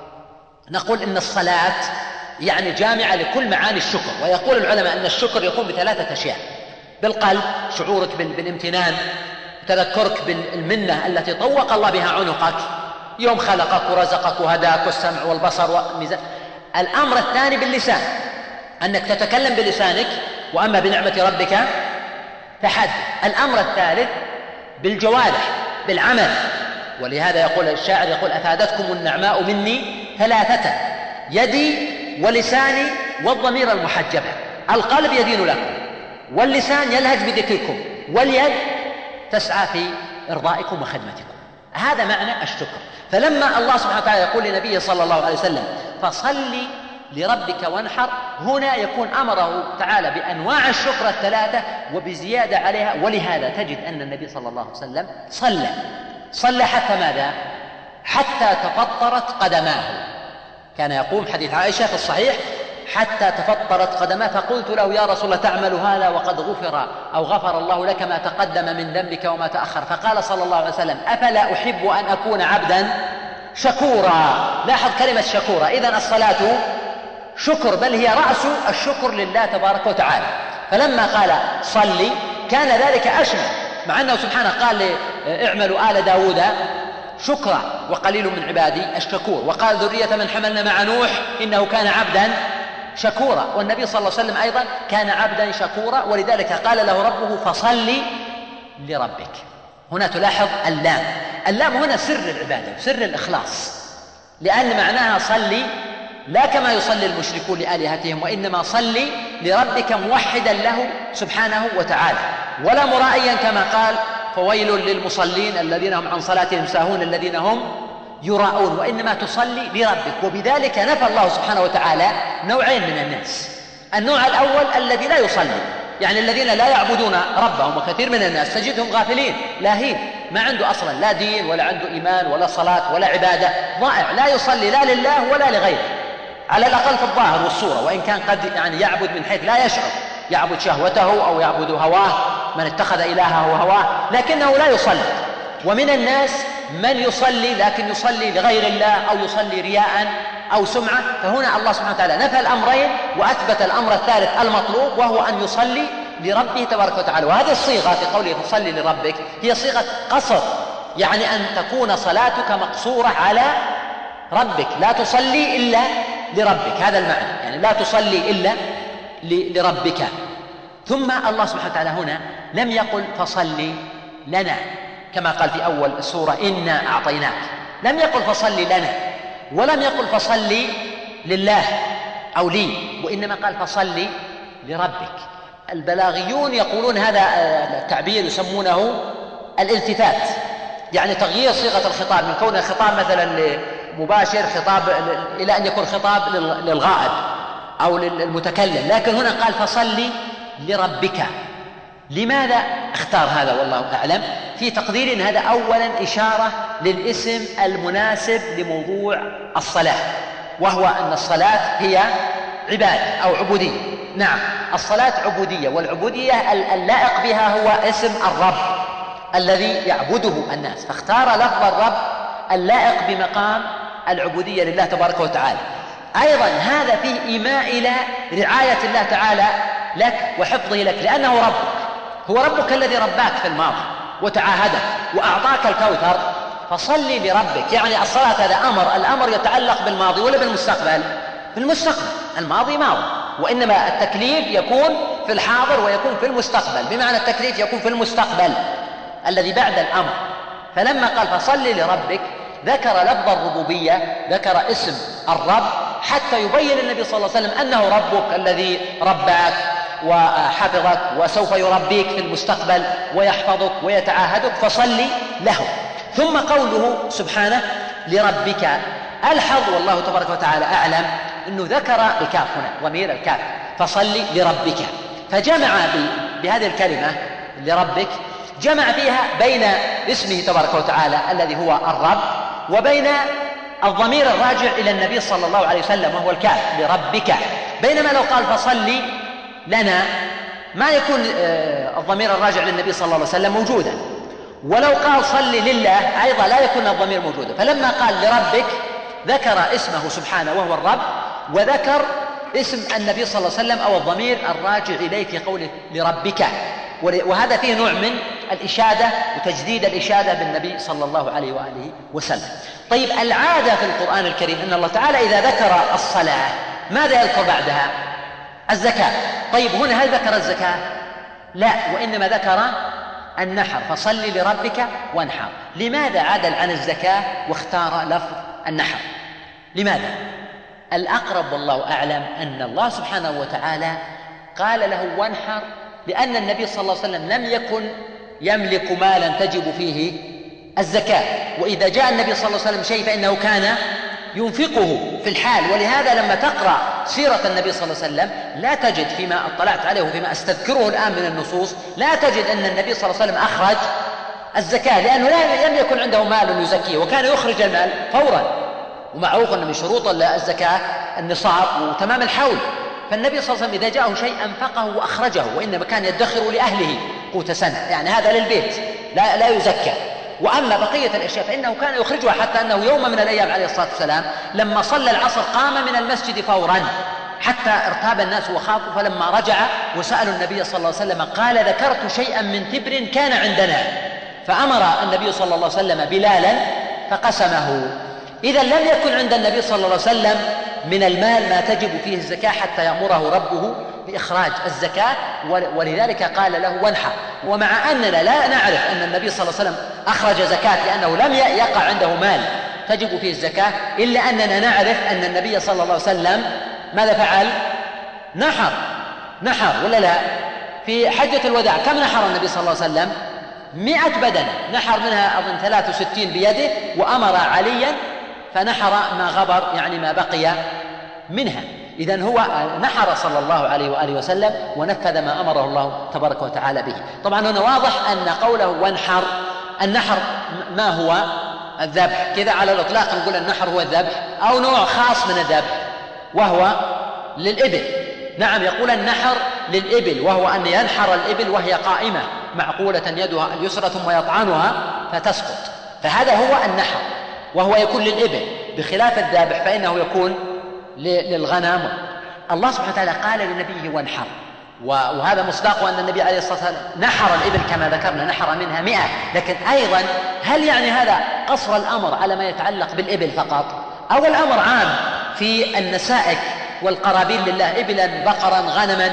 نقول إن الصلاة يعني جامعة لكل معاني الشكر، ويقول العلماء أن الشكر يقوم بثلاثة أشياء: بالقلب، شعورك بالامتنان، تذكرك بالمنة التي طوق الله بها عنقك يوم خلقك ورزقك وهداك والسمع والبصر والميزان. الأمر الثاني باللسان، أنك تتكلم بلسانك، وأما بنعمة ربك فحدث. الأمر الثالث بالجوارح، بالعمل. ولهذا يقول الشاعر يقول أفادتكم النعماء مني ثلاثة: يدي ولساني والضمير المحجبة. القلب يدين لكم، واللسان يلهج بذكركم، واليد تسعى في إرضائكم وخدمتكم. هذا معنى الشكر. فلما الله سبحانه وتعالى يقول لنبيه صلى الله عليه وسلم فصل لربك وانحر، هنا يكون أمره تعالى بأنواع الشكر الثلاثة وبزيادة عليها. ولهذا تجد أن النبي صلى الله عليه وسلم صلى صلى حتى ماذا؟ حتى تفطرت قدماه. كان يقوم حديث عائشة في الصحيح حتى تفطرت قدماه، فقلت له يا رسول الله تعمل هذا وقد غفر أو غفر الله لك ما تقدم من ذنبك وما تأخر؟ فقال صلى الله عليه وسلم أفلا أحب أن أكون عبدا شكورا. لاحظ كلمة شكورا. إذن الصلاة شكر، بل هي رأس الشكر لله تبارك وتعالى. فلما قال صلي كان ذلك أشمل، مع أنه سبحانه قال اعملوا آل داود شكرا وقليل من عبادي الشكور، وقال ذرية من حملنا مع نوح إنه كان عبدا شكورا. والنبي صلى الله عليه وسلم أيضا كان عبدا شكورا، ولذلك قال له ربه فصل لربك. هنا تلاحظ اللام، اللام هنا سر العبادة سر الإخلاص، لأن معناها صلي لا كما يصلي المشركون لآلهتهم، وإنما صلي لربك موحدا له سبحانه وتعالى، ولا مرائيا كما قال فويل للمصلين الذين هم عن صلاتهم ساهون الذين هم يراءون، وإنما تصلي لربك. وبذلك نفى الله سبحانه وتعالى نوعين من الناس: النوع الأول الذي لا يصلي، يعني الذين لا يعبدون ربهم، وكثير من الناس تجدهم غافلين لاهين، ما عنده أصلا لا دين ولا عنده إيمان ولا صلاة ولا عبادة، ضائع، لا يصلي لا لله ولا لغيره، على الأقل في الظاهر والصورة، وإن كان قد يعني يعبد من حيث لا يشعر، يعبد شهوته أو يعبد هواه، من اتخذ إلهه هواه، لكنه لا يصلي. ومن الناس من يصلي لكن يصلي لغير الله أو يصلي رياء أو سمعة. فهنا الله سبحانه وتعالى نفى الأمرين وأثبت الأمر الثالث المطلوب، وهو أن يصلي لربه تبارك وتعالى. وهذه الصيغة في قوله فصلي لربك هي صيغة قصر، يعني أن تكون صلاتك مقصورة على ربك، لا تصلي إلا لربك، هذا المعنى، يعني لا تصلي إلا لربك. ثم الله سبحانه وتعالى هنا لم يقل فصلي لنا كما قال في أول السورة إنا أعطيناك، لم يقل فصلي لنا، ولم يقل فصلي لله أو لي، وإنما قال فصلي لربك. البلاغيون يقولون هذا التعبير يسمونه الالتفات، يعني تغيير صيغة الخطاب من كون الخطاب مثلا مباشر، خطاب إلى أن يكون خطاب للغائب أو للمتكلم، لكن هنا قال فصل لربك. لماذا اختار هذا والله أعلم؟ في تقدير أن هذا أولا إشارة للاسم المناسب لموضوع الصلاة، وهو أن الصلاة هي عبادة أو عبودية. نعم، الصلاة عبودية، والعبودية اللائق بها هو اسم الرب الذي يعبده الناس، فاختار لفظ الرب اللائق بمقام العبودية لله تبارك وتعالى. أيضا هذا فيه إيماء إلى رعاية الله تعالى لك وحفظه لك، لأنه ربك، هو ربك الذي رباك في الماضي وتعاهدك وأعطاك الكوثر، فصل لربك. يعني الصلاة هذا أمر، الأمر يتعلق بالماضي ولا بالمستقبل؟ بالمستقبل، الماضي ماضي، وإنما التكليف يكون في الحاضر ويكون في المستقبل، بمعنى التكليف يكون في المستقبل الذي بعد الأمر. فلما قال فصل لربك ذكر لفظ الربوبية، ذكر اسم الرب حتى يبين النبي صلى الله عليه وسلم أنه ربك الذي رباك وحفظك وسوف يربيك في المستقبل ويحفظك ويتعاهدك، فصل له. ثم قوله سبحانه لربك، ألحظ والله تبارك وتعالى أعلم أنه ذكر الكاف هنا، ضمير الكاف، فصل لربك، فجمع بهذه الكلمة لربك، جمع فيها بين اسمه تبارك وتعالى الذي هو الرب وبين الضمير الراجع إلى النبي صلى الله عليه وسلم وهو الكاف لربك. بينما لو قال فصل لنا ما يكون الضمير الراجع للنبي صلى الله عليه وسلم موجودا، ولو قال صل لله أيضا لا يكون الضمير موجودا. فلما قال لربك ذكر اسمه سبحانه وهو الرب، وذكر اسم النبي صلى الله عليه وسلم أو الضمير الراجع إليه في قوله لربك، وهذا فيه نوع من الإشادة وتجديد الإشادة بالنبي صلى الله عليه وآله وسلم. طيب، العادة في القرآن الكريم أن الله تعالى إذا ذكر الصلاة ماذا يذكر بعدها؟ الزكاة. طيب، هنا هل ذكر الزكاة؟ لا، وإنما ذكر النحر، فصل لربك وانحر. لماذا عدل عن الزكاة واختار لفظ النحر؟ لماذا؟ الأقرب والله أعلم أن الله سبحانه وتعالى قال له وانحر لأن النبي صلى الله عليه وسلم لم يكن يملك مالا تجب فيه الزكاة، وإذا جاء النبي صلى الله عليه وسلم شيء فإنه كان ينفقه في الحال. ولهذا لما تقرأ سيرة النبي صلى الله عليه وسلم لا تجد فيما اطلعت عليه وفيما أستذكره الآن من النصوص، لا تجد أن النبي صلى الله عليه وسلم أخرج الزكاة، لأنه لم يكن عنده مال يزكيه، وكان يخرج المال فورا، ومعروف أن من شروط الزكاة النصاب وتمام الحول. فالنبي صلى الله عليه وسلم إذا جاءه شيء أنفقه وأخرجه، وإنما كان يدخر لأهله قوت سنة، يعني هذا للبيت لا, لا يزكى. وأما بقية الأشياء فإنه كان يخرجها، حتى أنه يوم من الأيام عليه الصلاة والسلام لما صلى العصر قام من المسجد فورا حتى ارتاب الناس وخافوا، فلما رجع وسألوا النبي صلى الله عليه وسلم قال ذكرت شيئا من تبر كان عندنا، فأمر النبي صلى الله عليه وسلم بلالا فقسمه. إذا لم يكن عند النبي صلى الله عليه وسلم من المال ما تجب فيه الزكاة حتى يأمره ربه بإخراج الزكاة، ولذلك قال له وانحر. ومع أننا لا نعرف أن النبي صلى الله عليه وسلم أخرج زكاة لأنه لم يقع عنده مال تجب فيه الزكاة، إلا أننا نعرف أن النبي صلى الله عليه وسلم ماذا فعل؟ نحر نحر ولا لا؟ في حجة الوداع كم نحر النبي صلى الله عليه وسلم؟ مئة بدنة، نحر منها أظن ثلاث وستين بيده، وأمر عليا فنحر ما غبر، يعني ما بقي منها. إذن هو نحر صلى الله عليه وآله وسلم ونفذ ما أمره الله تبارك وتعالى به. طبعا هنا واضح أن قوله وانحر، النحر ما هو؟ الذبح. كذا على الإطلاق نقول النحر هو الذبح أو نوع خاص من الذبح وهو للإبل. نعم، يقول النحر للإبل، وهو أن ينحر الإبل وهي قائمة معقولة يدها اليسرى ثم يطعنها فتسقط، فهذا هو النحر، وهو يكون للإبل، بخلاف الذبح فإنه يكون للغنم. الله سبحانه وتعالى قال لنبيه وانحر، وهذا مصداق أن النبي عليه الصلاة والسلام نحر الإبل كما ذكرنا، نحر منها مئة. لكن أيضا هل يعني هذا قصر الأمر على ما يتعلق بالإبل فقط، أو الأمر عام في النسائك والقرابين لله، إبلا بقرا غنما؟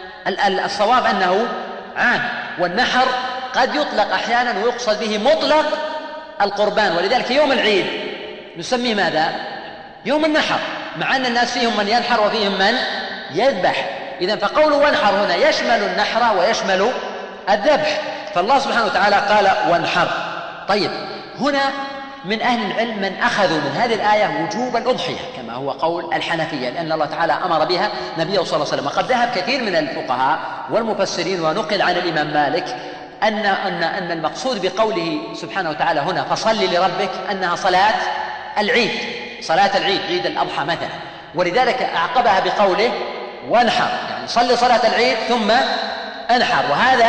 الصواب أنه عام، والنحر قد يطلق أحيانا ويقصد به مطلق القربان، ولذلك يوم العيد نسميه ماذا؟ يوم النحر، مع أن الناس فيهم من ينحر وفيهم من يذبح. إذن فقول وانحر هنا يشمل النحر ويشمل الذبح، فالله سبحانه وتعالى قال وانحر. طيب، هنا من أهل العلم من أخذوا من هذه الآية وجوب الأضحية كما هو قول الحنفية، لأن الله تعالى أمر بها نبيه صلى الله عليه وسلم. وقد ذهب كثير من الفقهاء والمفسرين ونقل عن الإمام مالك أن, أن, أن المقصود بقوله سبحانه وتعالى هنا فصل لربك أنها صلاة العيد، صلاة العيد، عيد الأضحى مثلا، ولذلك أعقبها بقوله وانحر، يعني صل صلاة العيد ثم انحر. وهذا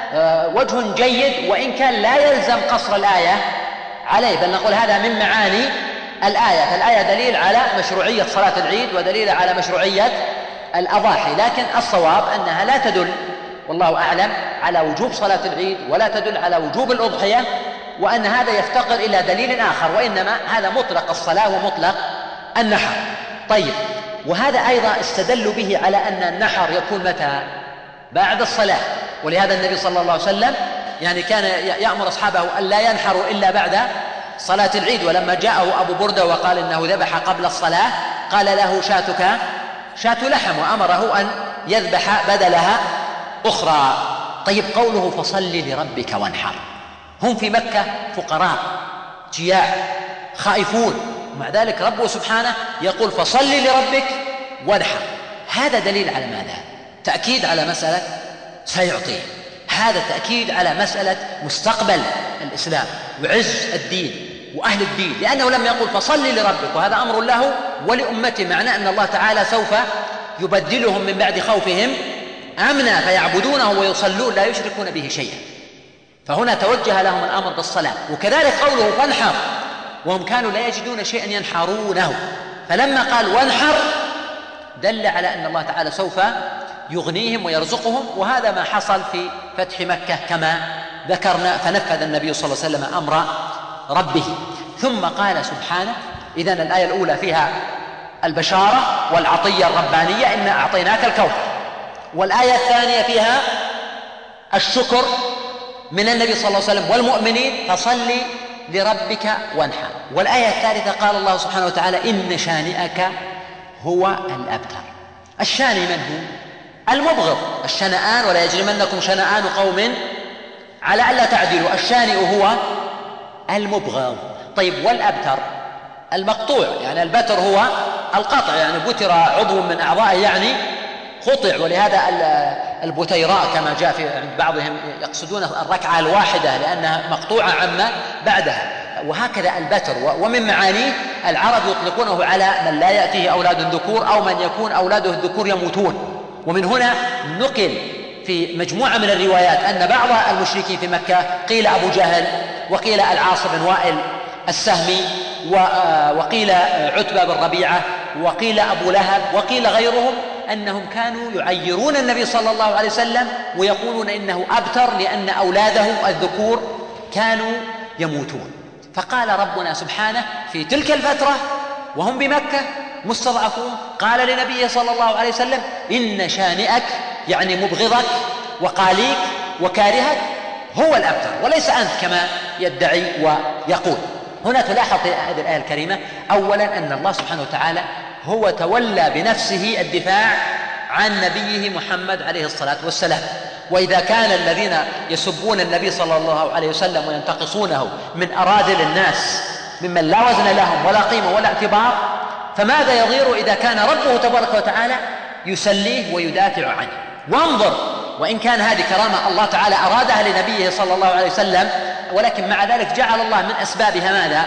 وجه جيد وإن كان لا يلزم قصر الآية عليه، بل نقول هذا من معاني الآية. فالآية دليل على مشروعية صلاة العيد ودليل على مشروعية الأضاحي، لكن الصواب أنها لا تدل والله أعلم على وجوب صلاة العيد ولا تدل على وجوب الأضحية، وأن هذا يفتقر إلى دليل آخر، وإنما هذا مطلق الصلاة ومطلق النحر. طيب، وهذا أيضا استدلوا به على أن النحر يكون متى؟ بعد الصلاة، ولهذا النبي صلى الله عليه وسلم يعني كان يأمر أصحابه أن لا ينحروا إلا بعد صلاة العيد. ولما جاءه أبو بردة وقال إنه ذبح قبل الصلاة قال له شاتك شاة لحم، وأمره أن يذبح بدلها أخرى. طيب، قوله فصل لربك وانحر، هم في مكة فقراء جياع خائفون، ومع ذلك ربه سبحانه يقول فصل لربك وانحر. هذا دليل على ماذا؟ تأكيد على مسألة سيعطيه، هذا تأكيد على مسألة مستقبل الإسلام وعز الدين وأهل الدين، لأنه لم يقل فصل لربك وهذا أمر له ولأمته، معناه أن الله تعالى سوف يبدلهم من بعد خوفهم أمنا فيعبدونه ويصلون لا يشركون به شيئا، فهنا توجه لهم الأمر بالصلاة. وكذلك قوله فانحر، وهم كانوا لا يجدون شيئا ينحرونه، فلما قال وانحر دل على أن الله تعالى سوف يغنيهم ويرزقهم، وهذا ما حصل في فتح مكة كما ذكرنا، فنفذ النبي صلى الله عليه وسلم أمر ربه. ثم قال سبحانه، إذن الآية الأولى فيها البشارة والعطية الربانية إنا أعطيناك الكوثر، والآية الثانية فيها الشكر من النبي صلى الله عليه وسلم والمؤمنين فصل لربك وانحر، والآية الثالثة قال الله سبحانه وتعالى إن شانئك هو الأبتر. الشاني من هو؟ المبغض، الشنآن ولا يجرمنكم شنآن قوم على ألا تعدلوا، الشانئ هو المبغض. طيب، والأبتر المقطوع، يعني البتر هو القطع، يعني بتر عضو من أعضائه يعني قطع، ولهذا البتيراء كما جاء في عند بعضهم يقصدون الركعة الواحدة لأنها مقطوعة عما بعدها، وهكذا البتر. ومن معانيه العرب يطلقونه على من لا يأتيه أولاد ذكور أو من يكون أولاده الذكور يموتون. ومن هنا نقل في مجموعة من الروايات أن بعض المشركين في مكة قيل أبو جهل، وقيل العاص بن وائل السهمي، وقيل عتبة بن ربيعة، وقيل أبو لهب، وقيل غيرهم أنهم كانوا يعيرون النبي صلى الله عليه وسلم ويقولون إنه أبتر لأن أولاده الذكور كانوا يموتون. فقال ربنا سبحانه في تلك الفترة وهم بمكة مستضعفون، قال لنبيه صلى الله عليه وسلم إن شانئك، يعني مبغضك وقاليك وكارهك هو الأبتر وليس أنت كما يدعي ويقول. هنا تلاحظ في هذه الآية الكريمة أولا أن الله سبحانه وتعالى هو تولى بنفسه الدفاع عن نبيه محمد عليه الصلاة والسلام. وإذا كان الذين يسبون النبي صلى الله عليه وسلم وينتقصونه من أراذل الناس ممن لا وزن لهم ولا قيمة ولا اعتبار، فماذا يضير إذا كان ربه تبارك وتعالى يسليه ويدافع عنه؟ وانظر، وإن كان هذه كرامة الله تعالى أرادها لنبيه صلى الله عليه وسلم، ولكن مع ذلك جعل الله من أسبابها ماذا؟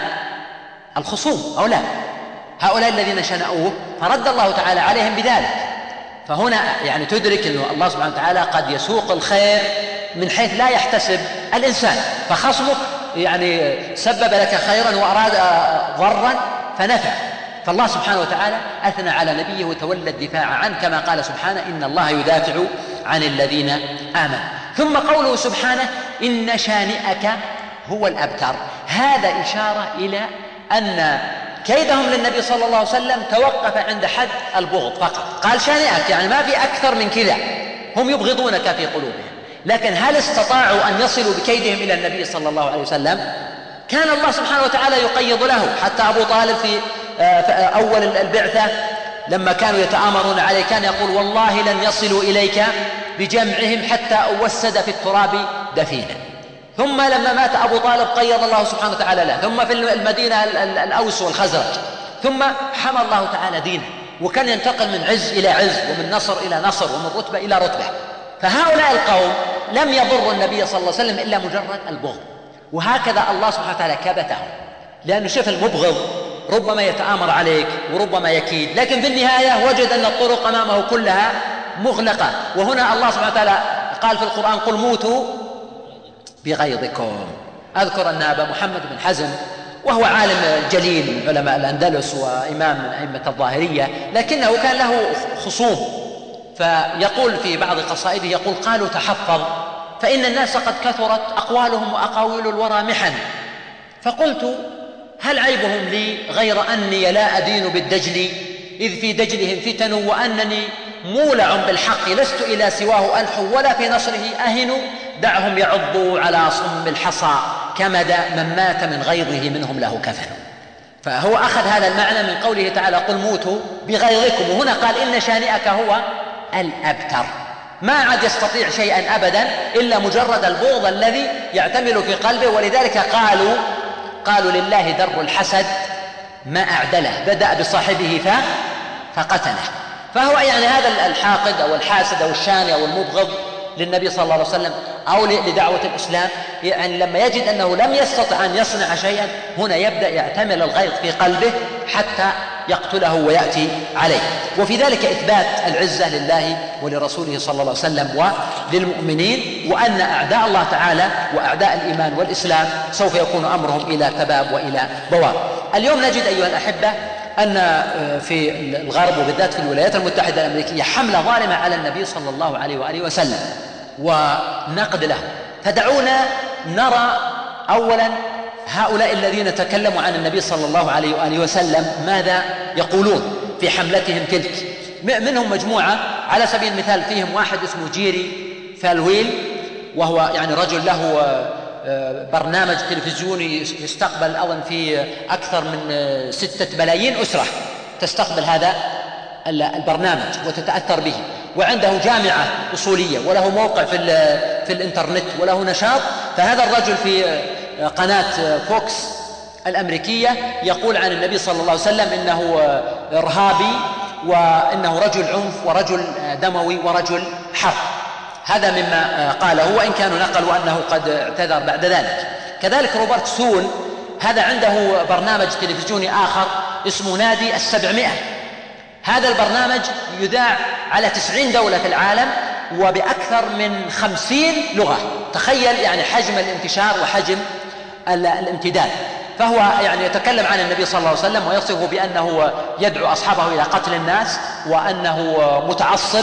الخصوم أو لا، هؤلاء الذين شنأوه فرد الله تعالى عليهم بذلك. فهنا يعني تدرك أن الله سبحانه وتعالى قد يسوق الخير من حيث لا يحتسب الإنسان، فخصمك يعني سبب لك خيرا وأراد ضرا فنفع، فالله سبحانه وتعالى أثنى على نبيه وتولى الدفاع عنه كما قال سبحانه إن الله يدافع عن الذين آمنوا. ثم قوله سبحانه إن شانئك هو الأبتر، هذا إشارة إلى أن كيدهم للنبي صلى الله عليه وسلم توقف عند حد البغض فقط، قال شانئك يعني ما في أكثر من كذا، هم يبغضونك في قلوبهم، لكن هل استطاعوا أن يصلوا بكيدهم إلى النبي صلى الله عليه وسلم؟ كان الله سبحانه وتعالى يقيض له، حتى أبو طالب في أول البعثة لما كانوا يتآمرون عليه كان يقول والله لن يصلوا إليك بجمعهم حتى أوسد في التراب دفينا، ثم لما مات أبو طالب قيض الله سبحانه وتعالى له، ثم في المدينة الأوس والخزرج، ثم حمى الله تعالى دينه، وكان ينتقل من عز إلى عز ومن نصر إلى نصر ومن رتبة إلى رتبة. فهؤلاء القوم لم يضروا النبي صلى الله عليه وسلم إلا مجرد البغض، وهكذا الله سبحانه وتعالى كبتهم، لأنه شوف المبغض ربما يتآمر عليك وربما يكيد، لكن في النهاية وجد أن الطرق أمامه كلها مغلقة. وهنا الله سبحانه وتعالى قال في القرآن: قل موتوا بغيظكم. أذكر أن أبا محمد بن حزم، وهو عالم جليل من علماء الأندلس وإمام من أئمة الظاهرية، لكنه كان له خصوم، فيقول في بعض قصائده يقول: قالوا تحفظ فإن الناس قد كثرت أقوالهم وأقاويل الورى محن، فقلت هل عيبهم لي غير أني لا أدين بالدجل إذ في دجلهم فتن، وأنني مولع بالحق لست إلى سواه ألح ولا في نصره أهن، دعهم يعضوا على صم الحصى كمدى من مات من غيظه منهم له كفن. فهو أخذ هذا المعنى من قوله تعالى: قل موتوا بغيظكم، وهنا قال: إن شانئك هو الأبتر. ما عاد يستطيع شيئا أبدا إلا مجرد البغض الذي يعتمل في قلبه. ولذلك قالوا قالوا لله در الحسد ما أعدله، بدأ بصاحبه فقتله. فهو يعني هذا الحاقد أو الحاسد أو الشاني أو المبغض للنبي صلى الله عليه وسلم أو لدعوة الإسلام، يعني لما يجد أنه لم يستطع أن يصنع شيئا، هنا يبدأ يعتمل الغيظ في قلبه حتى يقتله ويأتي عليه. وفي ذلك إثبات العزة لله ولرسوله صلى الله عليه وسلم وللمؤمنين، وأن أعداء الله تعالى وأعداء الإيمان والإسلام سوف يكون أمرهم إلى تباب وإلى بوار. اليوم نجد أيها الأحبة أن في الغرب وبالذات في الولايات المتحدة الأمريكية حملة ظالمة على النبي صلى الله عليه وآله وسلم ونقد له. فدعونا نرى أولا هؤلاء الذين تكلموا عن النبي صلى الله عليه وآله وسلم ماذا يقولون في حملتهم تلك. منهم مجموعة على سبيل المثال، فيهم واحد اسمه جيري فالويل، وهو يعني رجل له برنامج تلفزيوني يستقبل أظن في أكثر من ستة ملايين أسرة تستقبل هذا البرنامج وتتأثر به، وعنده جامعة أصولية وله موقع في, في الإنترنت وله نشاط. فهذا الرجل في قناة فوكس الأمريكية يقول عن النبي صلى الله عليه وسلم إنه إرهابي وإنه رجل عنف ورجل دموي ورجل حرب. هذا مما قاله، وإن كانوا نقلوا أنه قد اعتذر بعد ذلك. كذلك روبرت سول، هذا عنده برنامج تلفزيوني آخر اسمه نادي السبعمائة. هذا البرنامج يذاع على تسعين دولة في العالم وبأكثر من خمسين لغة. تخيل يعني حجم الانتشار وحجم الامتداد. فهو يعني يتكلم عن النبي صلى الله عليه وسلم ويصفه بأنه يدعو أصحابه إلى قتل الناس، وأنه متعصب،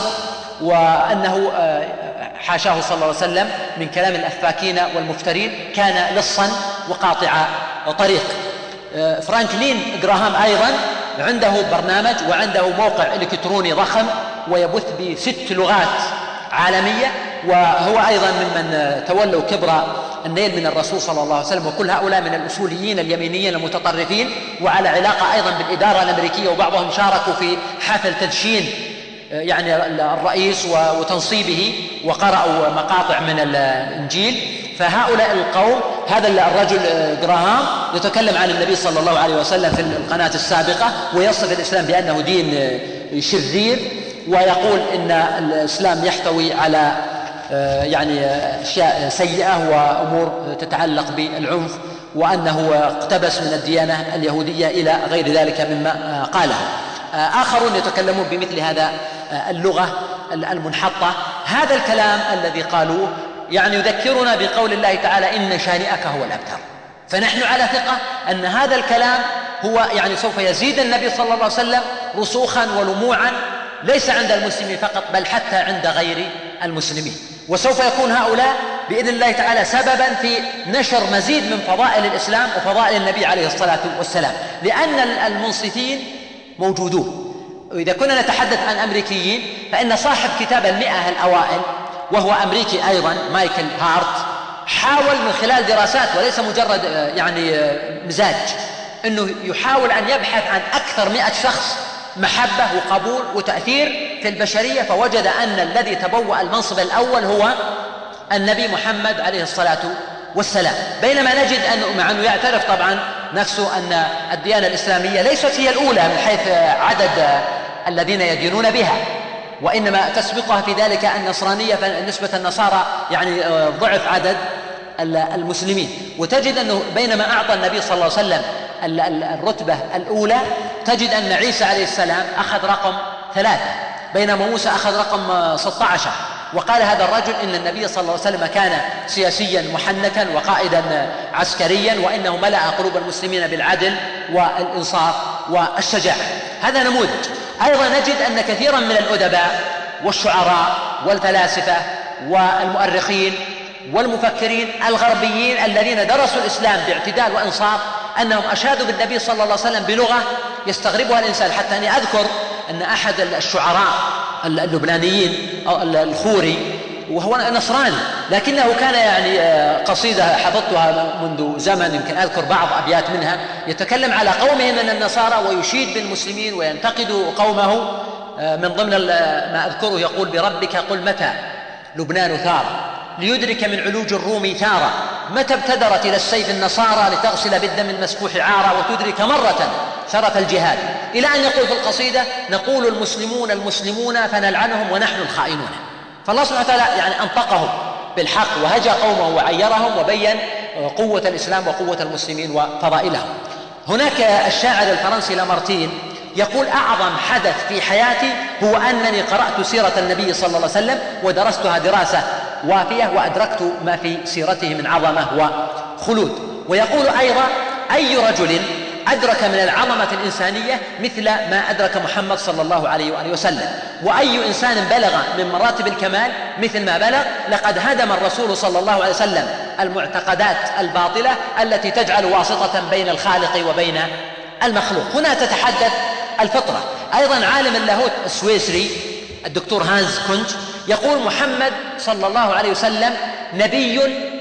وأنه حاشاه صلى الله عليه وسلم من كلام الأفاكين والمفترين، كان لصا وقاطع طريق. فرانكلين جراهام أيضا عنده برنامج وعنده موقع إلكتروني ضخم ويبث بست لغات عالمية، وهو أيضا ممن تولوا كبر النيل من الرسول صلى الله عليه وسلم. وكل هؤلاء من الأصوليين اليمينيين المتطرفين، وعلى علاقة أيضا بالإدارة الأمريكية، وبعضهم شاركوا في حفل تدشين يعني الرئيس وتنصيبه وقرأوا مقاطع من الإنجيل. فهؤلاء القوم، هذا الرجل جراهام يتكلم عن النبي صلى الله عليه وسلم في القناة السابقة ويصف الإسلام بأنه دين شرير، ويقول إن الإسلام يحتوي على يعني أشياء سيئة وأمور تتعلق بالعنف، وأنه اقتبس من الديانة اليهودية إلى غير ذلك مما قاله. آخرون يتكلمون بمثل هذا اللغة المنحطة. هذا الكلام الذي قالوه يعني يذكرنا بقول الله تعالى: إن شانئك هو الأبتر. فنحن على ثقة أن هذا الكلام هو يعني سوف يزيد النبي صلى الله عليه وسلم رسوخا ولموعا، ليس عند المسلمين فقط بل حتى عند غير المسلمين. وسوف يكون هؤلاء بإذن الله تعالى سببا في نشر مزيد من فضائل الإسلام وفضائل النبي عليه الصلاة والسلام، لأن المنصفين موجودون. وإذا كنا نتحدث عن أمريكيين فإن صاحب كتاب المئة الأوائل وهو أمريكي أيضا مايكل هارت حاول من خلال دراسات وليس مجرد يعني مزاج أنه يحاول أن يبحث عن أكثر مئة شخص محبة وقبول وتأثير في البشرية، فوجد أن الذي تبوأ المنصب الأول هو النبي محمد عليه الصلاة والسلام. بينما نجد أنه مع أنه يعترف طبعا نفسه أن الديانة الإسلامية ليست هي الأولى من حيث عدد الذين يدينون بها، وإنما تسبقها في ذلك النصرانية، فنسبة النصارى يعني ضعف عدد المسلمين. وتجد أنه بينما أعطى النبي صلى الله عليه وسلم الرتبة الأولى، تجد أن عيسى عليه السلام أخذ رقم ثلاثة، بينما موسى أخذ رقم ستة عشر. وقال هذا الرجل إن النبي صلى الله عليه وسلم كان سياسيا محنكا وقائدا عسكريا، وإنه ملأ قلوب المسلمين بالعدل والإنصاف والشجاعة. هذا نموذج. أيضا نجد أن كثيرا من الأدباء والشعراء والفلاسفة والمؤرخين والمفكرين الغربيين الذين درسوا الإسلام باعتدال وإنصاف أنهم أشادوا بالنبي صلى الله عليه وسلم بلغة يستغربها الإنسان. حتى أني أذكر أن أحد الشعراء اللبنانيين الخوري، وهو نصراني لكنه كان يعني قصيدة حفظتها منذ زمن، يمكن أذكر بعض أبيات منها، يتكلم على قومه من النصارى ويشيد بالمسلمين وينتقد قومه. من ضمن ما أذكره يقول: بربك قل متى لبنان ثار ليدرك من علوج الروم ثارا، متى ابتدرت إلى السيف النصارى لتغسل بالدم المسفوح عارا، وتدرك مرة شرف الجهاد، إلى أن يقول في القصيدة: نقول المسلمون المسلمون فنلعنهم ونحن الخائنون. فالله سبحانه وتعالى يعني أنطقهم بالحق وهجى قومه وعيرهم وبين قوة الإسلام وقوة المسلمين وفضائلهم. هناك الشاعر الفرنسي لامارتين يقول: أعظم حدث في حياتي هو أنني قرأت سيرة النبي صلى الله عليه وسلم ودرستها دراسة وافية وأدركت ما في سيرته من عظمة وخلود. ويقول أيضا: أي رجل أدرك من العظمة الإنسانية مثل ما أدرك محمد صلى الله عليه وآله وسلم، وأي إنسان بلغ من مراتب الكمال مثل ما بلغ. لقد هدم الرسول صلى الله عليه وسلم المعتقدات الباطلة التي تجعل واسطة بين الخالق وبين المخلوق. هنا تتحدث الفطرة. أيضا عالم اللاهوت السويسري الدكتور هانز كونت يقول: محمد صلى الله عليه وسلم نبي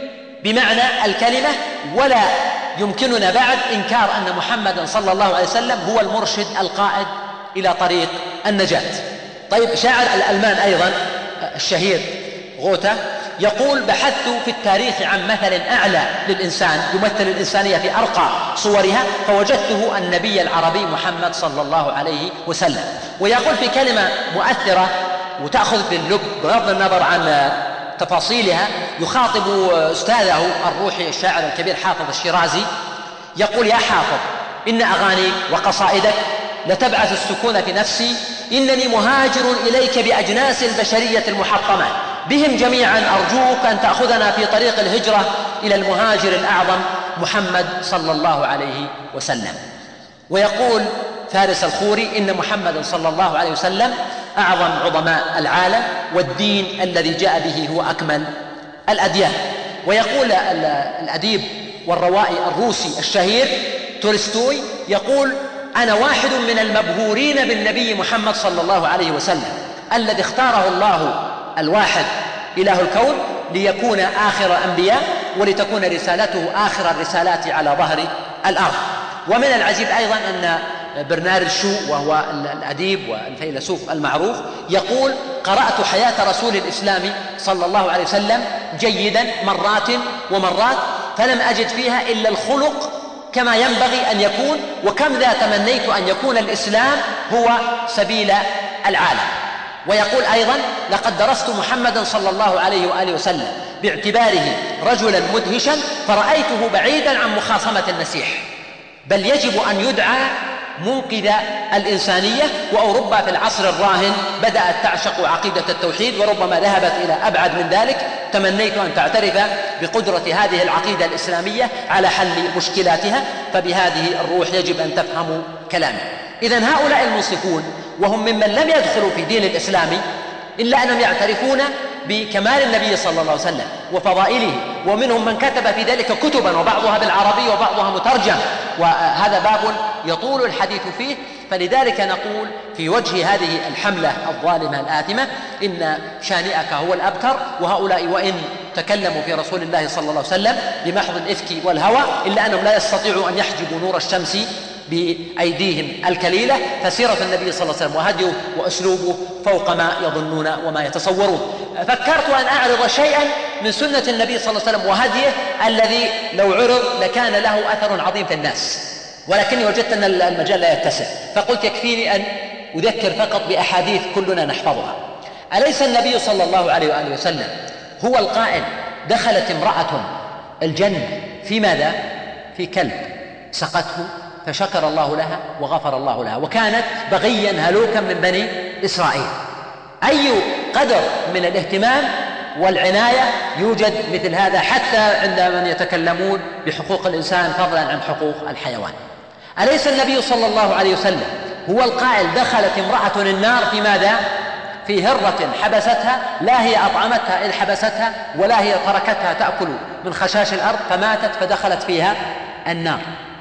بمعنى الكلمة، ولا يمكننا بعد إنكار أن محمدا صلى الله عليه وسلم هو المرشد القائد إلى طريق النجاة. طيب، شاعر الألمان أيضا الشهير غوتا يقول: بحثت في التاريخ عن مثل أعلى للإنسان يمثل الإنسانية في أرقى صورها، فوجدته النبي العربي محمد صلى الله عليه وسلم. ويقول في كلمة مؤثرة وتأخذ باللب بغض النظر عن تفاصيلها، يخاطب أستاذه الروحي الشاعر الكبير حافظ الشيرازي، يقول: يا حافظ، إن أغانيك وقصائدك لتبعث السكون في نفسي، إنني مهاجر إليك بأجناس البشرية المحطمة، بهم جميعا أرجوك أن تأخذنا في طريق الهجرة إلى المهاجر الأعظم محمد صلى الله عليه وسلم. ويقول فارس الخوري: إن محمد صلى الله عليه وسلم أعظم عظماء العالم، والدين الذي جاء به هو أكمل الأديان. ويقول الأديب والروائي الروسي الشهير تولستوي يقول: أنا واحد من المبهورين بالنبي محمد صلى الله عليه وسلم الذي اختاره الله الواحد إله الكون ليكون آخر الأنبياء، ولتكون رسالته آخر الرسالات على ظهر الأرض. ومن العجيب أيضا أن برنارد شو، وهو الأديب والفيلسوف المعروف، يقول: قرأت حياة رسول الإسلام صلى الله عليه وسلم جيدا مرات ومرات، فلم أجد فيها إلا الخلق كما ينبغي أن يكون، وكم ذا تمنيت أن يكون الإسلام هو سبيل العالم. ويقول أيضا: لقد درست محمدا صلى الله عليه وآله وسلم باعتباره رجلا مدهشا، فرأيته بعيدا عن مخاصمة المسيح، بل يجب أن يدعى منقذ الإنسانية. وأوروبا في العصر الراهن بدأت تعشق عقيدة التوحيد، وربما ذهبت إلى أبعد من ذلك. تمنيت أن تعترف بقدرة هذه العقيدة الإسلامية على حل مشكلاتها، فبهذه الروح يجب أن تفهموا كلامي. إذن هؤلاء المنصفون، وهم ممن لم يدخلوا في دين الإسلام إلا أنهم يعترفون بكمال النبي صلى الله عليه وسلم وفضائله، ومنهم من كتب في ذلك كتبا، وبعضها بالعربي وبعضها مترجم، وهذا باب يطول الحديث فيه. فلذلك نقول في وجه هذه الحملة الظالمة الآثمة: إن شانئك هو الأبتر. وهؤلاء وإن تكلموا في رسول الله صلى الله عليه وسلم بمحض الإفك والهوى، إلا أنهم لا يستطيعوا أن يحجبوا نور الشمس بأيديهم الكليلة. فسيرة النبي صلى الله عليه وسلم وهديه وأسلوبه فوق ما يظنون وما يتصورون. فكرت أن أعرض شيئا من سنة النبي صلى الله عليه وسلم وهديه الذي لو عرض لكان له أثر عظيم في الناس، ولكني وجدت أن المجال لا يتسع، فقلت يكفيني أن أذكر فقط بأحاديث كلنا نحفظها. أليس النبي صلى الله عليه وآله وسلم هو القائل دخلت امرأة الجنة في ماذا؟ في كلب سقته فشكر الله لها وغفر الله لها، وكانت بغيا هلوكا من بني إسرائيل. أي قدر من الاهتمام والعناية يوجد مثل هذا حتى عند من يتكلمون بحقوق الإنسان فضلا عن حقوق الحيوان. أليس النبي صلى الله عليه وسلم هو القائل دخلت امرأة النار في ماذا؟ في هرة حبستها، لا هي أطعمتها إذ حبستها ولا هي تركتها تأكل من خشاش الأرض فماتت فدخلت فيها النار،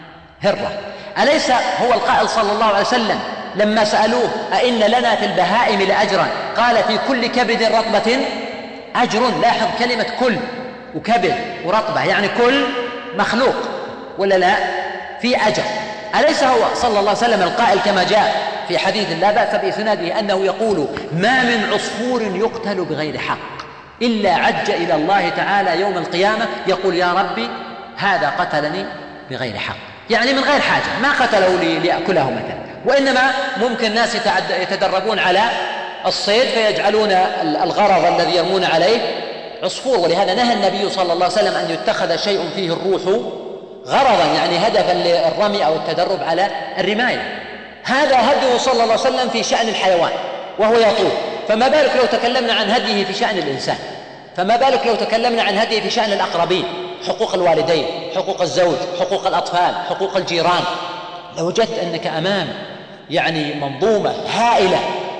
هرة. أليس هو القائل صلى الله عليه وسلم لما سألوه أئن لنا في البهائم لأجرا قال في كل كبد رطبة أجر؟ لاحظ كلمة كل وكبد ورطبة، يعني كل مخلوق ولا لا في أجر. أليس هو صلى الله عليه وسلم القائل كما جاء في حديث لا بأس بإسناده أنه يقول ما من عصفور يقتل بغير حق إلا عج إلى الله تعالى يوم القيامة يقول يا ربي هذا قتلني بغير حق، يعني من غير حاجة، ما قتله ليأكله مثلا، وإنما ممكن ناس يتدربون على الصيد فيجعلون الغرض الذي يرمون عليه عصفور، ولهذا نهى النبي صلى الله عليه وسلم أن يتخذ شيء فيه الروح غرضا، يعني هدفا للرمي أو التدرب على الرماية. هذا هديه صلى الله عليه وسلم في شأن الحيوان وهو يطوف، فما بالك لو تكلمنا عن هديه في شأن الإنسان، فما بالك لو تكلمنا عن هديه في شأن الأقربين، حقوق الوالدين، حقوق الزوج، حقوق الأطفال، حقوق الجيران. لوجدت أنك أمام يعني منظومة هائلة.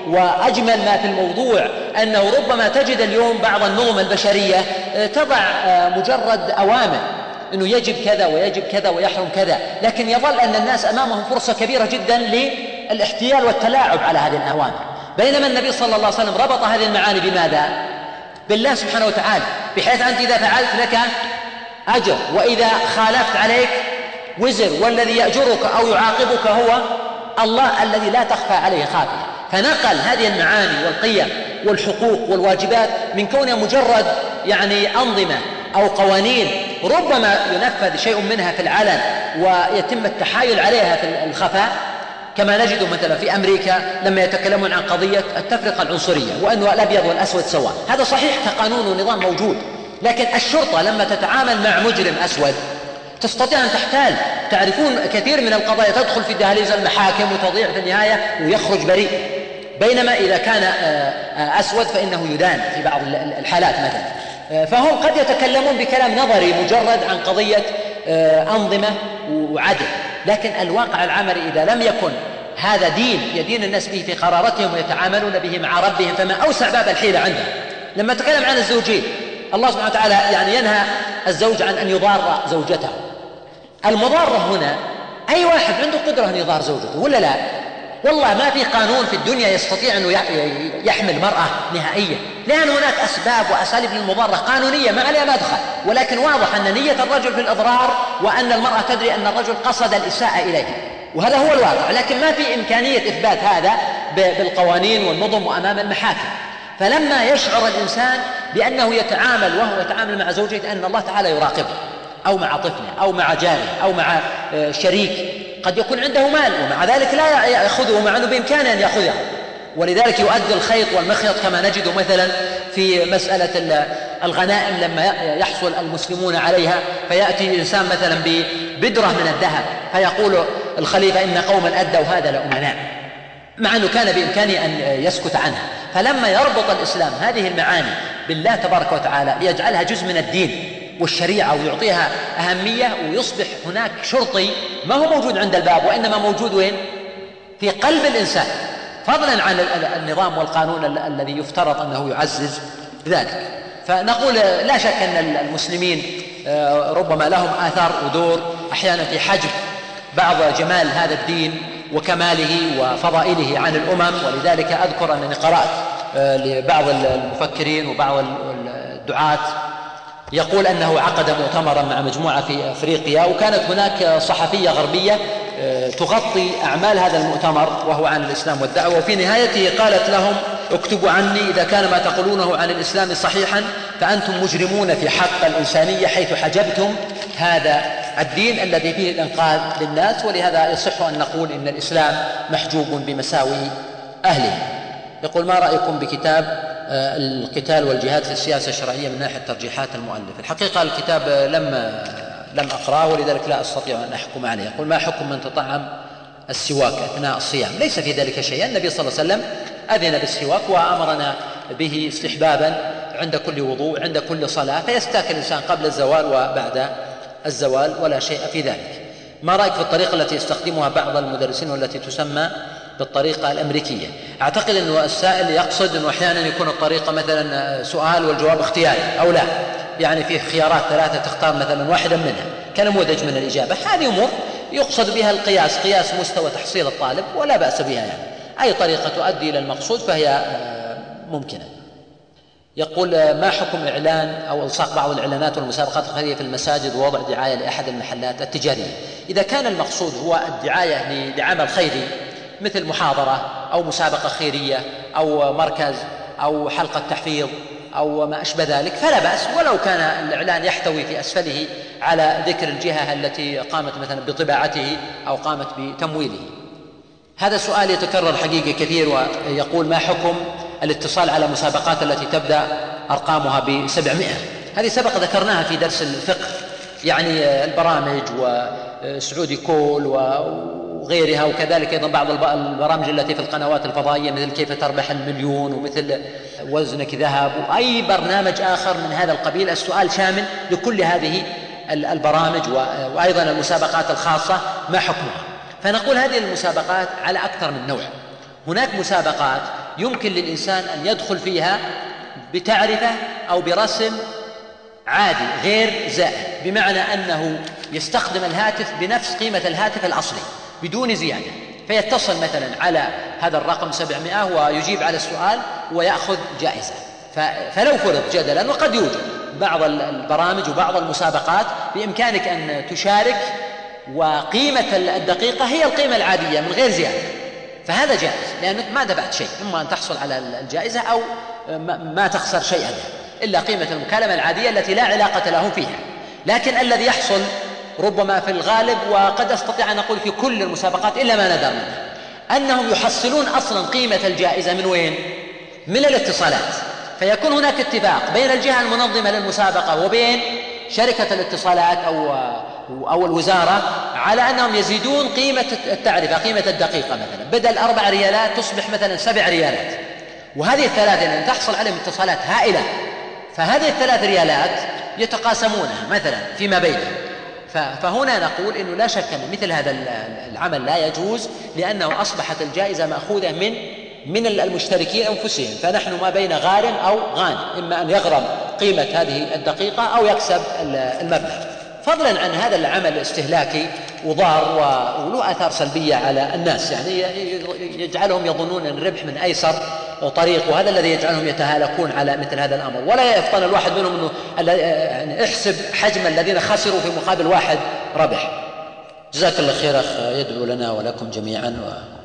وأجمل ما في الموضوع أنه ربما تجد اليوم بعض النظم البشرية تضع مجرد أوامر أنه يجب كذا ويجب كذا ويحرم كذا، لكن يظل أن الناس أمامهم فرصة كبيرة جدا للاحتيال والتلاعب على هذه الأوامر، بينما النبي صلى الله عليه وسلم ربط هذه المعاني بماذا؟ بالله سبحانه وتعالى، بحيث أنت إذا فعلت لك أجر وإذا خالفت عليك وزر، والذي يأجرك أو يعاقبك هو الله الذي لا تخفى عليه خافية. فنقل هذه المعاني والقيم والحقوق والواجبات من كونها مجرد يعني أنظمة أو قوانين ربما ينفذ شيء منها في العلن ويتم التحايل عليها في الخفاء، كما نجد مثلا في أمريكا لما يتكلمون عن قضية التفرقة العنصرية وأنه الأبيض والأسود سواء، هذا صحيح كقانون ونظام موجود، لكن الشرطة لما تتعامل مع مجرم أسود تستطيع أن تحتال. تعرفون كثير من القضايا تدخل في دهاليز المحاكم وتضيع في النهاية ويخرج بريء، بينما إذا كان أسود فإنه يدان في بعض الحالات مثلا. فهم قد يتكلمون بكلام نظري مجرد عن قضية أنظمة وعدل، لكن الواقع العملي إذا لم يكن هذا دين يدين الناس به في قراراتهم ويتعاملون به مع ربهم فما أوسع باب الحيلة عندهم. لما تكلم عن الزوجين الله سبحانه وتعالى يعني ينهى الزوج عن أن يضار زوجته. المضارة هنا أي واحد عنده قدرة أن يضار زوجته ولا لا؟ والله ما في قانون في الدنيا يستطيع أن يحمل مرأة نهائيا، لأن هناك أسباب وأساليب للمضارة قانونية ما عليها مدخل، ولكن واضح أن نية الرجل في الإضرار وأن المرأة تدري أن الرجل قصد الإساءة إليه، وهذا هو الواقع، لكن ما في إمكانية إثبات هذا بالقوانين والنظم وأمام المحاكم. فلما يشعر الإنسان بأنه يتعامل وهو يتعامل مع زوجته أن الله تعالى يراقبه، أو مع طفله أو مع جاره أو مع شريك قد يكون عنده مال ومع ذلك لا يأخذه مع أنه بإمكانه أن يأخذه، ولذلك يؤدي الخيط والمخيط كما نجد مثلا في مسألة الغنائم لما يحصل المسلمون عليها، فيأتي إنسان مثلا ببدرة من الذهب فيقول الخليفة إن قوما أدوا هذا لأمناء، مع أنه كان بإمكانه أن يسكت عنها. فلما يربط الإسلام هذه المعاني بالله تبارك وتعالى يجعلها جزء من الدين والشريعة ويعطيها أهمية، ويصبح هناك شرطي ما هو موجود عند الباب وإنما موجود وين؟ في قلب الإنسان، فضلا عن النظام والقانون الذي يفترض أنه يعزز ذلك. فنقول لا شك أن المسلمين ربما لهم آثار ودور أحيانا في حجب بعض جمال هذا الدين وكماله وفضائله عن الأمم، ولذلك أذكر أنني قرأت لبعض المفكرين وبعض الدعاة يقول أنه عقد مؤتمرا مع مجموعة في أفريقيا، وكانت هناك صحفية غربية تغطي أعمال هذا المؤتمر وهو عن الإسلام والدعوة، وفي نهايته قالت لهم اكتبوا عني إذا كان ما تقولونه عن الإسلام صحيحا فأنتم مجرمون في حق الإنسانية حيث حجبتم هذا الدين الذي فيه الإنقاذ للناس. ولهذا يصح أن نقول إن الإسلام محجوب بمساوي أهله. يقول: ما رأيكم بكتاب القتال والجهاد في السياسة الشرعية من ناحية ترجيحات المؤلف؟ الحقيقة الكتاب لم لم أقرأه ولذلك لا أستطيع أن أحكم عليه. يقول: ما حكم من تطعم السواك أثناء الصيام؟ ليس في ذلك شيء. النبي صلى الله عليه وسلم أذن بالسواك وأمرنا به استحبابا عند كل وضوء عند كل صلاة، فيستاك الإنسان قبل الزوال وبعد الزوال ولا شيء في ذلك. ما رأيك في الطريقة التي يستخدمها بعض المدرسين والتي تسمى بالطريقة الأمريكية؟ أعتقد أن السائل يقصد أنه أحيانا يكون الطريقة مثلا سؤال والجواب اختياري أو لا، يعني فيه خيارات ثلاثة تختار مثلا واحدا منها كنموذج من الإجابة. هذه أمور يقصد بها القياس، قياس مستوى تحصيل الطالب، ولا بأس بها، يعني أي طريقة تؤدي إلى المقصود فهي ممكنة. يقول: ما حكم إعلان أو إلصاق بعض الإعلانات والمسابقات الخيرية في المساجد ووضع دعاية لأحد المحلات التجارية؟ إذا كان المقصود هو الدعاية لعمل خيري مثل محاضرة أو مسابقة خيرية أو مركز أو حلقة تحفيظ أو ما أشبه ذلك فلا بأس، ولو كان الإعلان يحتوي في أسفله على ذكر الجهة التي قامت مثلا بطباعته أو قامت بتمويله. هذا السؤال يتكرر حقيقة كثير، ويقول: ما حكم الاتصال على مسابقات التي تبدأ أرقامها بسبعمائة؟ هذه سبق ذكرناها في درس الفقه، يعني البرامج وسعودي كول وغيرها، وكذلك أيضا بعض البرامج التي في القنوات الفضائية مثل كيف تربح المليون ومثل وزنك ذهب وأي برنامج آخر من هذا القبيل. السؤال شامل لكل هذه البرامج وأيضا المسابقات الخاصة ما حكمها؟ فنقول هذه المسابقات على أكثر من نوع. هناك مسابقات يمكن للإنسان أن يدخل فيها بتعرفة أو برسم عادي غير زائد، بمعنى أنه يستخدم الهاتف بنفس قيمة الهاتف الأصلي بدون زيادة، فيتصل مثلا على هذا الرقم سبعمائة ويجيب على السؤال ويأخذ جائزة. فلو فرض جدلا، وقد يوجد بعض البرامج وبعض المسابقات بإمكانك أن تشارك وقيمة الدقيقة هي القيمة العادية من غير زيادة، فهذا جائز لأنك ما دفعت شيء، إما أن تحصل على الجائزة أو ما تخسر شيئا إلا قيمة المكالمة العادية التي لا علاقة له فيها. لكن الذي يحصل ربما في الغالب، وقد أستطيع أن أقول في كل المسابقات إلا ما ندر منها، أنهم يحصلون أصلا قيمة الجائزة من وين؟ من الاتصالات. فيكون هناك اتفاق بين الجهة المنظمة للمسابقة وبين شركة الاتصالات أو أو الوزارة على أنهم يزيدون قيمة التعرفة، قيمة الدقيقة مثلا بدل أربع ريالات تصبح مثلا سبع ريالات، وهذه الثلاثة لأن تحصل عليهم اتصالات هائلة، فهذه الثلاث ريالات يتقاسمونها مثلا فيما بينهم. فهنا نقول إنه لا شك أن مثل هذا العمل لا يجوز، لأنه أصبحت الجائزة مأخوذة من من المشتركين أنفسهم، فنحن ما بين غارم أو غانم، إما أن يغرم قيمة هذه الدقيقة أو يكسب المبلغ، فضلا عن هذا العمل الاستهلاكي وضار وله آثار سلبية على الناس، يعني يجعلهم يظنون أن الربح من أيسر طريق، وهذا الذي يجعلهم يتهالكون على مثل هذا الأمر. ولا يفطن الواحد منهم أنه يعني احسب حجم الذين خسروا في مقابل واحد ربح. جزاك الله خير أخ، يدعو لنا ولكم جميعا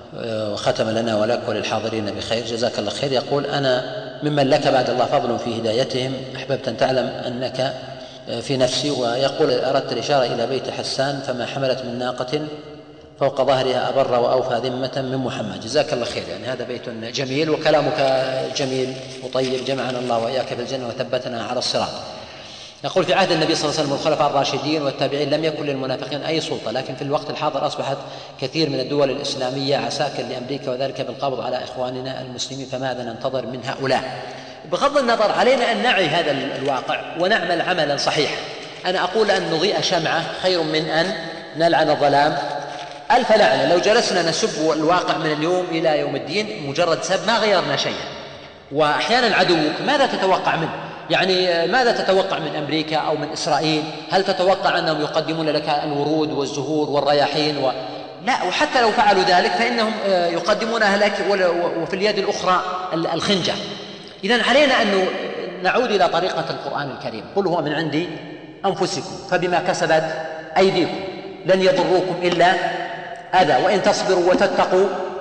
وختم لنا ولك وللحاضرين بخير. جزاك الله خير. يقول: أنا ممن لك بعد الله فضل في هدايتهم، أحببت أن تعلم أنك في نفسي. ويقول: أردت الإشارة إلى بيت حسان فما حملت من ناقة فوق ظهرها أبر وأوفى ذمة من محمد. جزاك الله خير، يعني هذا بيت جميل وكلامك جميل وطيب، جمعنا الله وإياك في الجنة وثبتنا على الصراط. يقول: في عهد النبي صلى الله عليه وسلم والخلفاء الراشدين والتابعين لم يكن للمنافقين أي سلطة، لكن في الوقت الحاضر أصبحت كثير من الدول الإسلامية عساكر لأمريكا، وذلك بالقبض على إخواننا المسلمين، فماذا ننتظر من هؤلاء؟ بغض النظر علينا أن نعي هذا الواقع ونعمل عملا صحيحا. أنا أقول أن نضيء شمعة خير من أن نلعن الظلام ألف لعنة. لو جلسنا نسب الواقع من اليوم إلى يوم الدين مجرد سب ما غيرنا شيئا. وأحيانا عدوك ماذا تتوقع منه؟ يعني ماذا تتوقع من أمريكا أو من إسرائيل؟ هل تتوقع أنهم يقدمون لك الورود والزهور والرياحين و... لا، وحتى لو فعلوا ذلك فإنهم يقدمونها لك وفي اليد الأخرى الخنجر. إذن علينا أن نعود إلى طريقة القرآن الكريم: قل هو من عند أنفسكم فبما كسبت أيديكم لن يضروكم إلا أذى وإن تصبروا وتتقوا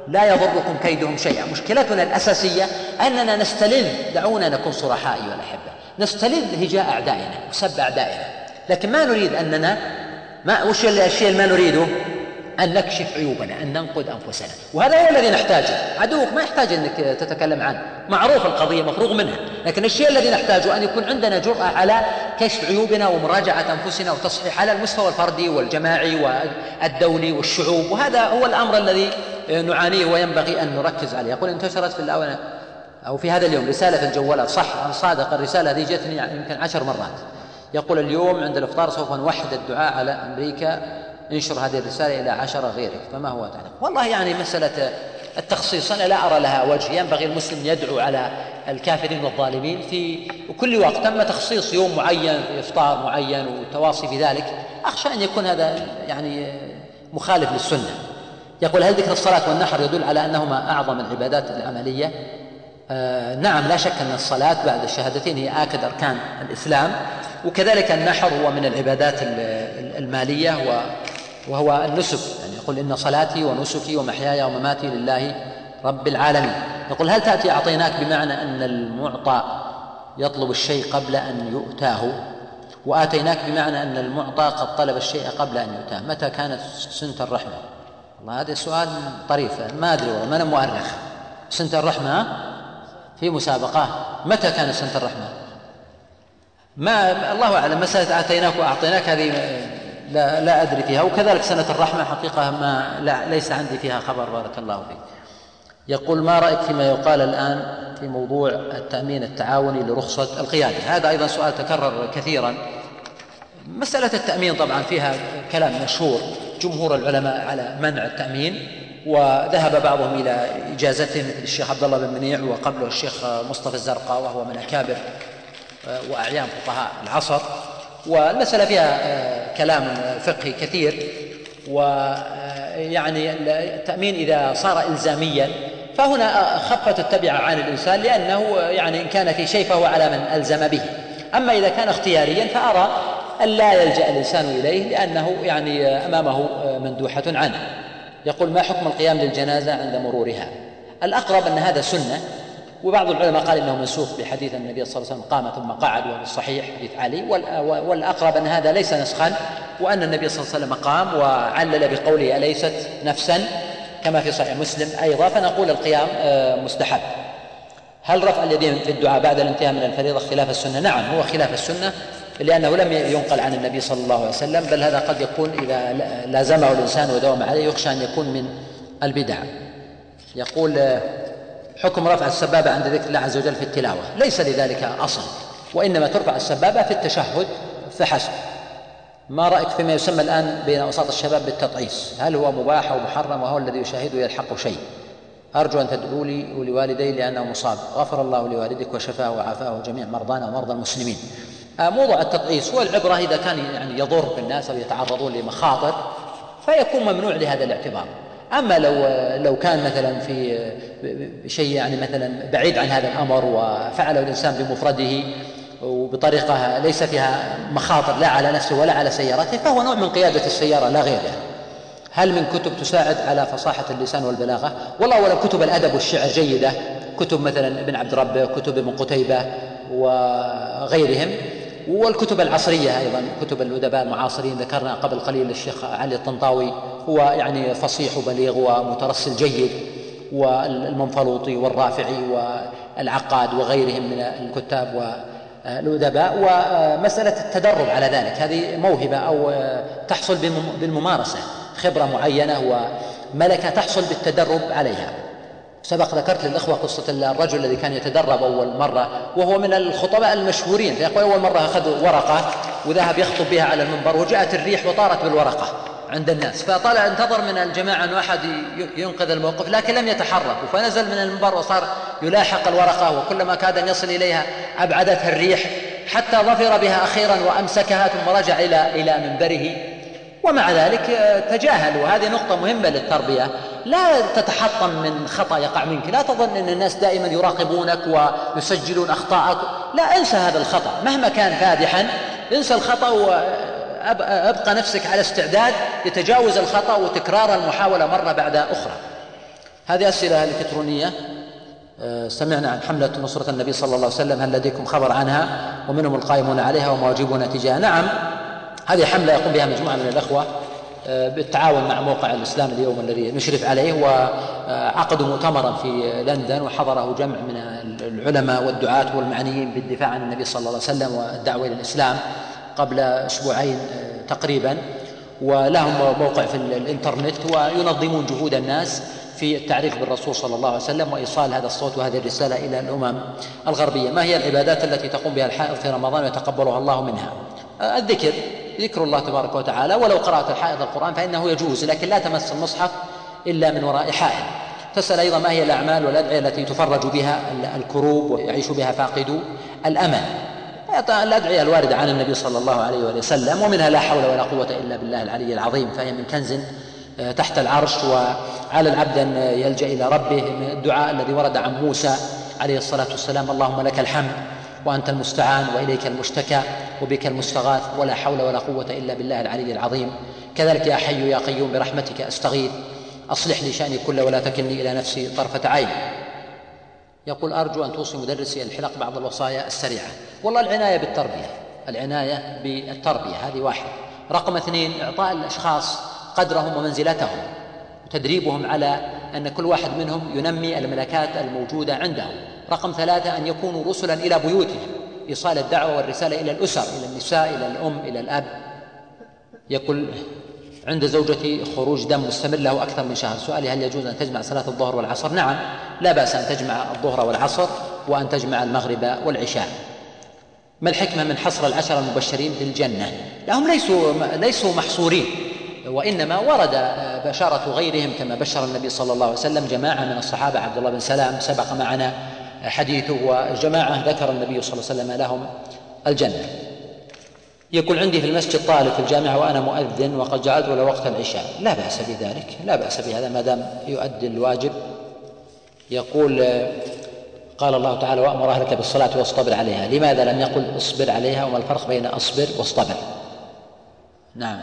لا يضركم كيدهم شيئا. مشكلتنا الأساسية أننا نستلذ، دعونا نكون صرحاء أيها الأحبة، نستلذ هجاء أعدائنا وسب أعدائنا، لكن ما نريد أننا ما وش الشيء اللي ما نريده؟ أن نكشف عيوبنا، أن ننقد أنفسنا، وهذا هو الذي نحتاجه. عدوك ما يحتاج أنك تتكلم عنه، معروف القضية مفروغ منها، لكن الشيء الذي نحتاجه أن يكون عندنا جرأة على كشف عيوبنا ومراجعة أنفسنا وتصحيح على المستوى الفردي والجماعي والدولي والشعوب، وهذا هو الأمر الذي نعانيه وينبغي أن نركز عليه. يقول انتشرت في الآونة أو في هذا اليوم رسالة في الجوالات، صح أنا صادق، الرسالة هذه جتني يمكن عشر مرات، يقول اليوم عند الإفطار سوف نوحد الدعاء على أمريكا، انشر هذه الرسالة إلى عشرة غيرك، فما هو تعليق؟ والله يعني مسألة التخصيص أنا لا أرى لها وجه، ينبغي المسلم يدعو على الكافرين والظالمين في كل وقت. تم تخصيص يوم معين في إفطار معين والتواصي في ذلك، أخشى أن يكون هذا يعني مخالف للسنة. يقول هل ذكر الصلاة والنحر يدل على أنهما أعظم العبادات العملية؟ آه نعم، لا شك أن الصلاة بعد الشهادتين هي آكد أركان الإسلام، وكذلك النحر هو من العبادات المالية وهو النسك، يعني يقول إن صلاتي ونسكي ومحياي ومماتي لله رب العالمين. يقول هل تأتي أعطيناك بمعنى أن المعطى يطلب الشيء قبل أن يؤتاه، وآتيناك بمعنى أن المعطى قد طلب الشيء قبل أن يؤتاه؟ متى كانت سنة الرحمة؟ والله هذا سؤال طريف، ما أدري والله، ما أنا مؤرخ. سنة الرحمة في مسابقة، متى كانت سنة الرحمة؟ ما الله أعلم. مسألة آتيناك وأعطيناك هذه لا, لا أدري فيها، وكذلك سنة الرحمة حقيقة ما لا ليس عندي فيها خبر، بارك الله فيك. يقول ما رأيك فيما يقال الآن في موضوع التأمين التعاوني لرخصة القيادة؟ هذا أيضا سؤال تكرر كثيرا. مسألة التأمين طبعا فيها كلام مشهور، جمهور العلماء على منع التأمين، وذهب بعضهم إلى إجازته مثل الشيخ عبد الله بن منيع وقبله الشيخ مصطفى الزرقاء وهو من أكابر وأعيان فقهاء العصر، والمسألة فيها كلام فقهي كثير. ويعني التأمين إذا صار إلزاميا فهنا خفت التبعة عن الإنسان، لأنه يعني إن كان في شيء فهو على من ألزم به. أما إذا كان اختياريا فأرى أن لا يلجأ الإنسان إليه، لأنه يعني أمامه مندوحة عنه. يقول ما حكم القيام للجنازة عند مرورها؟ الأقرب أن هذا سنة، وبعض العلماء قال إنه منسوخ بحديث النبي صلى الله عليه وسلم قام ثم قعد، وهو الصحيح حديث علي، والأقرب أن هذا ليس نسخا، وأن النبي صلى الله عليه وسلم قام وعلل بقوله أليست نفسا كما في صحيح مسلم أيضا، فنقول القيام مستحب. هل رفع اليدين في الدعاء بعد الانتهاء من الفريضة خلاف السنة؟ نعم، هو خلاف السنة، لأنه لم ينقل عن النبي صلى الله عليه وسلم، بل هذا قد يكون إذا لازمه الإنسان ودوم عليه يخشى أن يكون من البدع. يقول حكم رفع السبابة عند ذكر الله عز وجل في التلاوة؟ ليس لذلك أصل، وإنما ترفع السبابة في التشهد فحسب. ما رأيك فيما يسمى الآن بين أوساط الشباب بالتطعيس؟ هل هو مباح أو محرم، وهو الذي يشاهده يلحق شيء؟ أرجو أن تدعوا لي ولوالدي لأنه مصاب، غفر الله لوالدك وشفاه وعافاه وجميع مرضانا ومرضى المسلمين. موضوع التطعيس هو العبرة إذا كان يعني يضر بالناس أو يتعرضون لمخاطر فيكون ممنوع لهذا الاعتبار. أما لو لو كان مثلا في شيء يعني مثلا بعيد عن هذا الأمر وفعله الإنسان بمفرده وبطريقة ليس فيها مخاطر لا على نفسه ولا على سيارته، فهو نوع من قيادة السيارة لا غيرها. هل من كتب تساعد على فصاحة اللسان والبلاغة؟ والله ولا كتب الأدب والشعر جيدة، كتب مثلا ابن عبد ربه، كتب ابن قتيبة وغيرهم، والكتب العصرية أيضا كتب الأدباء المعاصرين. ذكرنا قبل قليل الشيخ علي الطنطاوي، هو يعني فصيح وبليغ ومترسل جيد، والمنفلوطي والرافعي والعقاد وغيرهم من الكتاب والأدباء. ومسألة التدرب على ذلك هذه موهبة أو تحصل بالممارسة، خبرة معينة وملكة تحصل بالتدرب عليها. سبق ذكرت للإخوة قصة الرجل الذي كان يتدرب أول مرة، وهو من الخطباء المشهورين، فيقول أول مرة أخذ ورقة وذهب يخطب بها على المنبر، وجاءت الريح وطارت بالورقة عند الناس، فطلع انتظر من الجماعة أن أحد ينقذ الموقف لكن لم يتحركوا، فنزل من المنبر وصار يلاحق الورقة، وكلما كاد أن يصل إليها أبعدتها الريح حتى ظفر بها أخيرا وأمسكها، ثم رجع إلى إلى منبره. ومع ذلك تجاهل، وهذه نقطة مهمة للتربية، لا تتحطم من خطأ يقع منك، لا تظن أن الناس دائما يراقبونك ويسجلون أخطاءك، لا، انسى هذا الخطأ مهما كان فادحا، انسى الخطأ وابقى نفسك على استعداد لتجاوز الخطأ وتكرار المحاولة مرة بعد أخرى. هذه أسئلة إلكترونية. سمعنا عن حملة نصرة النبي صلى الله عليه وسلم، هل لديكم خبر عنها؟ ومنهم القائمون عليها وما واجبنا تجاهها. نعم، هذه حملة يقوم بها مجموعة من الأخوة بالتعاون مع موقع الإسلام اليوم الذي نشرف عليه، وعقدوا مؤتمرا في لندن وحضره جمع من العلماء والدعاة والمعنيين بالدفاع عن النبي صلى الله عليه وسلم والدعوة إلى الإسلام قبل أسبوعين تقريبا، ولهم موقع في الإنترنت وينظمون جهود الناس في التعريف بالرسول صلى الله عليه وسلم وإيصال هذا الصوت وهذه الرسالة إلى الأمم الغربية. ما هي العبادات التي تقوم بها الحائض في رمضان ويتقبلها الله منها؟ الذكر، ذكر الله تبارك وتعالى، ولو قرأت الحائض القرآن فإنه يجوز، لكن لا تمس المصحف إلا من وراء حائل. تسأل أيضا ما هي الأعمال والأدعية التي تفرج بها الكروب ويعيش بها فاقدو الأمل. الأدعية الواردة عن النبي صلى الله عليه وسلم، ومنها لا حول ولا قوة إلا بالله العلي العظيم، فهي من كنز تحت العرش، وعلى العبد أن يلجأ إلى ربه. من الدعاء الذي ورد عن موسى عليه الصلاة والسلام: اللهم لك الحمد وأنت المستعان وإليك المشتكى وبك المستغاث ولا حول ولا قوة إلا بالله العلي العظيم. كذلك يا حي يا قيوم برحمتك أستغيث أصلح لي شأني كله ولا تكلني إلى نفسي طرفة عين. يقول: أرجو أن توصي مدرسي الحلق بعض الوصايا السريعة. والله العناية بالتربية، العناية بالتربية هذه واحد. رقم اثنين: إعطاء الأشخاص قدرهم ومنزلتهم وتدريبهم على أن كل واحد منهم ينمي الملكات الموجودة عندهم. رقم ثلاثة: أن يكونوا رسلا إلى بيوتهم، إيصال الدعوة والرسالة إلى الأسر، إلى النساء، إلى الأم، إلى الأب. يقول: عند زوجتي خروج دم مستمر له أكثر من شهر، سؤالي: هل يجوز أن تجمع صلاة الظهر والعصر؟ نعم، لا بأس أن تجمع الظهر والعصر وأن تجمع المغرب والعشاء. ما الحكمة من حصر العشر المبشرين بالجنة؟ لهم ليسوا ليسوا محصورين، وإنما ورد بشارة غيرهم كما بشر النبي صلى الله عليه وسلم جماعة من الصحابة. عبد الله بن سلام سبق معنا حديثه، وجماعة ذكر النبي صلى الله عليه وسلم لهم الجنة. يقول: عندي في المسجد طالب في الجامعة وأنا مؤذن وقد جعلت له وقت العشاء، لا بأس بذلك، لا بأس بهذا ما دام يؤدي الواجب. يقول: قال الله تعالى: وأمر أهلك بالصلاة واصطبر عليها، لماذا لم يقل اصبر عليها؟ وما الفرق بين أصبر واصطبر؟ نعم،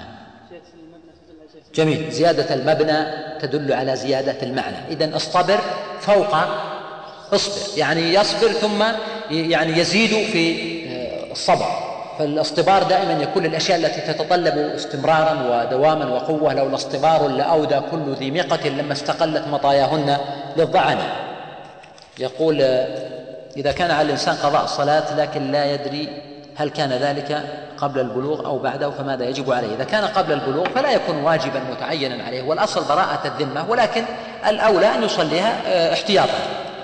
جميل. زيادة المبنى تدل على زيادة المعنى. إذن اصطبر فوق اصبر، يعني يصبر ثم يعني يزيد في الصبر. فالاصطبار دائما يكون الأشياء التي تتطلب استمرارا ودواما وقوة. لولا اصطبار لأودى كل ذي مقة لما استقلت مطاياهن للضعن. يقول: إذا كان على الإنسان قضاء الصلاة لكن لا يدري هل كان ذلك قبل البلوغ أو بعده فماذا يجب عليه؟ إذا كان قبل البلوغ فلا يكون واجبا متعينا عليه، والأصل براءة الذمة، ولكن الأولى أن يصليها احتياطا.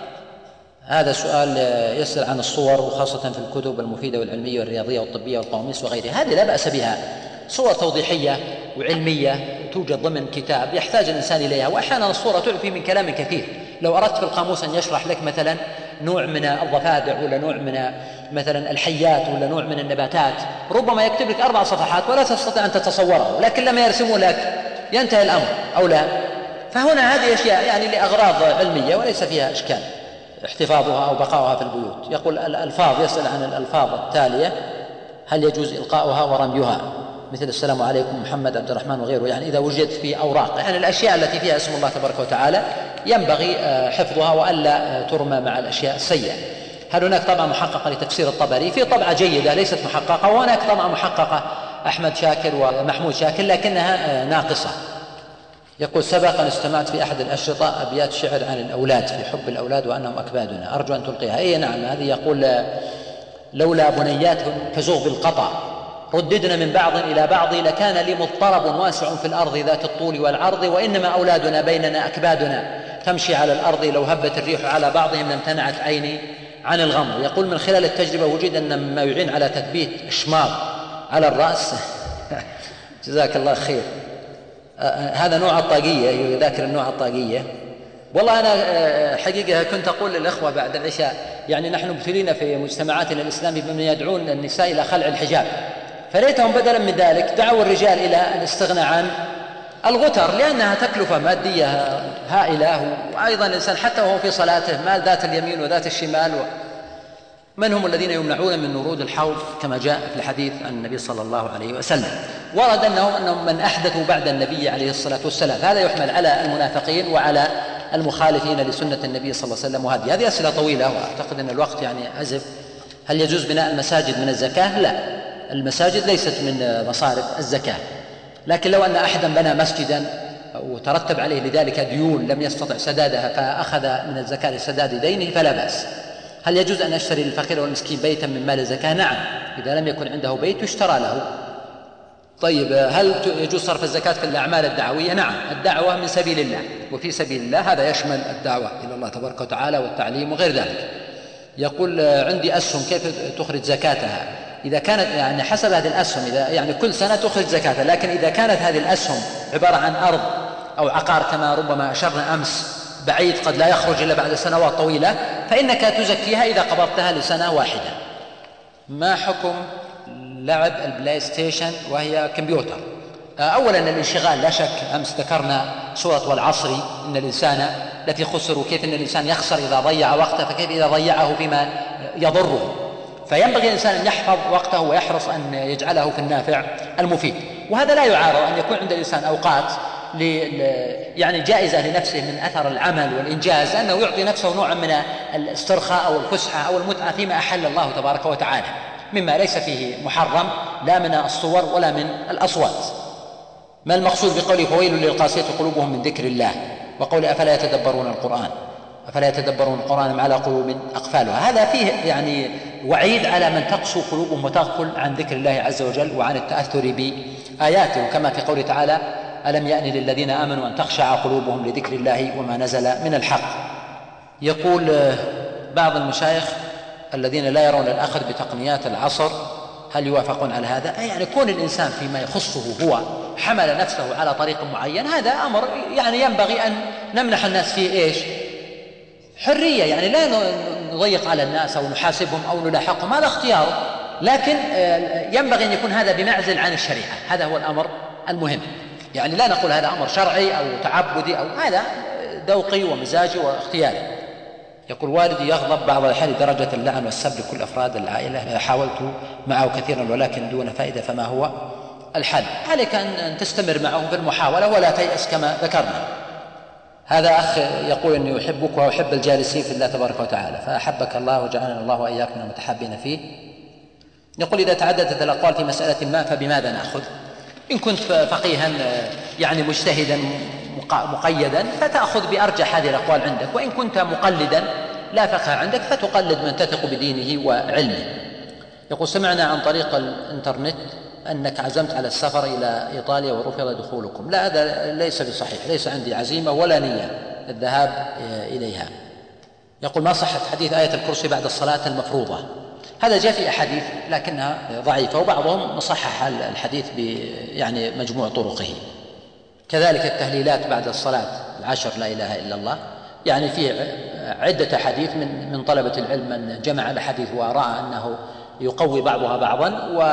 هذا سؤال يسأل عن الصور، وخاصة في الكتب المفيدة والعلمية والرياضية والطبية والقواميس وغيرها. هذه لا بأس بها، صور توضيحية وعلمية توجد ضمن كتاب يحتاج الإنسان إليها. وأحيانا الصورة تعفي من كلام كثير. لو أردت في القاموس أن يشرح لك مثلا نوع من الضفادع ولا نوع من مثلا الحيات ولا نوع من النباتات، ربما يكتب لك أربع صفحات ولا تستطيع أن تتصوره، لكن لما يرسمه لك ينتهي الأمر أو لا. فهنا هذه أشياء يعني لأغراض علمية وليس فيها إشكال احتفاظها أو بقاؤها في البيوت. يقول: الألفاظ، يسأل عن الألفاظ التالية: هل يجوز إلقاؤها ورميها؟ مثل السلام عليكم محمد عبد الرحمن وغيره، يعني إذا وجدت في أوراق. يعني الأشياء التي فيها اسم الله تبارك وتعالى ينبغي حفظها وألا ترمى مع الأشياء السيئة. هل هناك طبعة محققة لتفسير الطبري؟ في طبعة جيدة ليست محققة، وهناك طبعة محققة أحمد شاكر ومحمود شاكر لكنها ناقصة. يقول: سبق أن استمعت في أحد الأشرطة أبيات شعر عن الأولاد في حب الأولاد وأنهم أكبادنا، أرجو أن تلقيها. أي نعم، هذه يقول: لولا بنيات كزغب القطع رددنا من بعض إلى بعض لكان لي مضطرب واسع في الأرض ذات الطول والعرض، وإنما أولادنا بيننا أكبادنا تمشي على الأرض لو هبت الريح على بعضهم لامتنعت عيني عن الغمر. يقول: من خلال التجربة وجد أن مما يعين على تثبيت إشمار على الرأس جزاك الله خير. هذا نوع الطاقية، يذاكر النوع الطاقية. والله أنا حقيقة كنت أقول للأخوة بعد العشاء، يعني نحن مبتلين في مجتمعاتنا الإسلامية بمن يدعون النساء إلى خلع الحجاب، فليتهم بدلا من ذلك دعوا الرجال إلى الاستغناء عن الغتر، لأنها تكلفة مادية هائلة، وأيضا الإنسان حتى وهو في صلاته مال ذات اليمين وذات الشمال. من هم الذين يمنعون من ورود الحوض كما جاء في الحديث عن النبي صلى الله عليه وسلم؟ ورد أنهم, أنهم من أحدثوا بعد النبي عليه الصلاة والسلام. هذا يحمل على المنافقين وعلى المخالفين لسنة النبي صلى الله عليه وسلم. وهذه هذه أسئلة طويلة وأعتقد أن الوقت يعني أزف. هل يجوز بناء المساجد من الزكاة؟ لا، المساجد ليست من مصارف الزكاة، لكن لو أن أحدا بنى مسجدا وترتب عليه لذلك ديون لم يستطع سدادها فأخذ من الزكاة لسداد دينه فلا بأس. هل يجوز أن أشتري للفقير والمسكين بيتا من مال الزكاة؟ نعم، إذا لم يكن عنده بيت يشترى له. طيب، هل يجوز صرف الزكاة في الأعمال الدعوية؟ نعم، الدعوة من سبيل الله، وفي سبيل الله هذا يشمل الدعوة إلى الله تبارك وتعالى والتعليم وغير ذلك. يقول عندي أسهم كيف تخرج زكاتها؟ إذا كانت يعني حسب هذه الأسهم، إذا يعني كل سنة تخرج زكاتها، لكن إذا كانت هذه الأسهم عبارة عن أرض أو عقار كما ربما أشرنا أمس بعيد قد لا يخرج إلا بعد سنوات طويلة، فإنك تزكيها إذا قبضتها لسنة واحدة. ما حكم لعب البلاي ستيشن وهي كمبيوتر؟ أولا الانشغال لا شك، أمس ذكرنا سورة والعصر إن الإنسان لفي خسر، وكيف أن الإنسان يخسر إذا ضيع وقته، فكيف إذا ضيعه بما يضره. فينبغي الإنسان أن يحفظ وقته ويحرص أن يجعله في النافع المفيد، وهذا لا يعارض أن يكون عند الإنسان أوقات يعني جائزة لنفسه من أثر العمل والإنجاز، أنه يعطي نفسه نوعا من الاسترخاء أو الفسحة أو المتعة فيما أحل الله تبارك وتعالى مما ليس فيه محرم لا من الصور ولا من الأصوات. ما المقصود بقوله فويل للقاسية قلوبهم من ذكر الله، وقول أفلا يتدبرون القرآن أفلا يتدبرون القرآن على قلوب أقفالها؟ هذا فيه يعني وعيد على من تقسو قلوبهم وتغفل عن ذكر الله عز وجل وعن التأثر بآياته، كما في قوله تعالى ألم يأن للذين آمنوا أن تخشع قلوبهم لذكر الله وما نزل من الحق. يقول بعض المشايخ الذين لا يرون الأخذ بتقنيات العصر هل يوافقون على هذا؟ يعني كون الإنسان فيما يخصه هو حمل نفسه على طريق معين، هذا أمر يعني ينبغي أن نمنح الناس فيه إيش؟ حرية، يعني لا نضيق على الناس أو نحاسبهم أو نلاحقهم، هذا اختياره، لكن ينبغي أن يكون هذا بمعزل عن الشريعة، هذا هو الأمر المهم. يعني لا نقول هذا أمر شرعي أو تعبدي، أو هذا ذوقي ومزاجي واختياري. يقول والدي يغضب بعض الأحيان لدرجة اللعن والسب لكل أفراد العائلة، حاولت معه كثيرا ولكن دون فائدة، فما هو الحل؟ عليك أن تستمر معه في المحاولة ولا تيأس كما ذكرنا. هذا أخ يقول أني أحبك وأحب الجالسين في الله تبارك وتعالى، فأحبك الله وجعلنا الله وإياك من المتحابين فيه. يقول إذا تعددت الأقوال في مسألة ما فبماذا نأخذ؟ إن كنت فقيها يعني مجتهدا مقيدا فتأخذ بأرجح هذه الأقوال عندك، وإن كنت مقلدا لا فقه عندك فتقلد من تثق بدينه وعلمه. يقول سمعنا عن طريق الإنترنت أنك عزمت على السفر إلى إيطاليا ورفض دخولكم. لا، هذا ليس بصحيح، ليس عندي عزيمة ولا نية الذهاب إليها. يقول ما صحة حديث آية الكرسي بعد الصلاة المفروضة؟ هذا جاء في أحاديث لكنها ضعيفة، وبعضهم مصحح الحديث يعني مجموع طرقه. كذلك التهليلات بعد الصلاة العشر لا إله إلا الله، يعني في عدة حديث من من طلبة العلم من جمع الحديث ورأى أنه يقوي بعضها بعضا،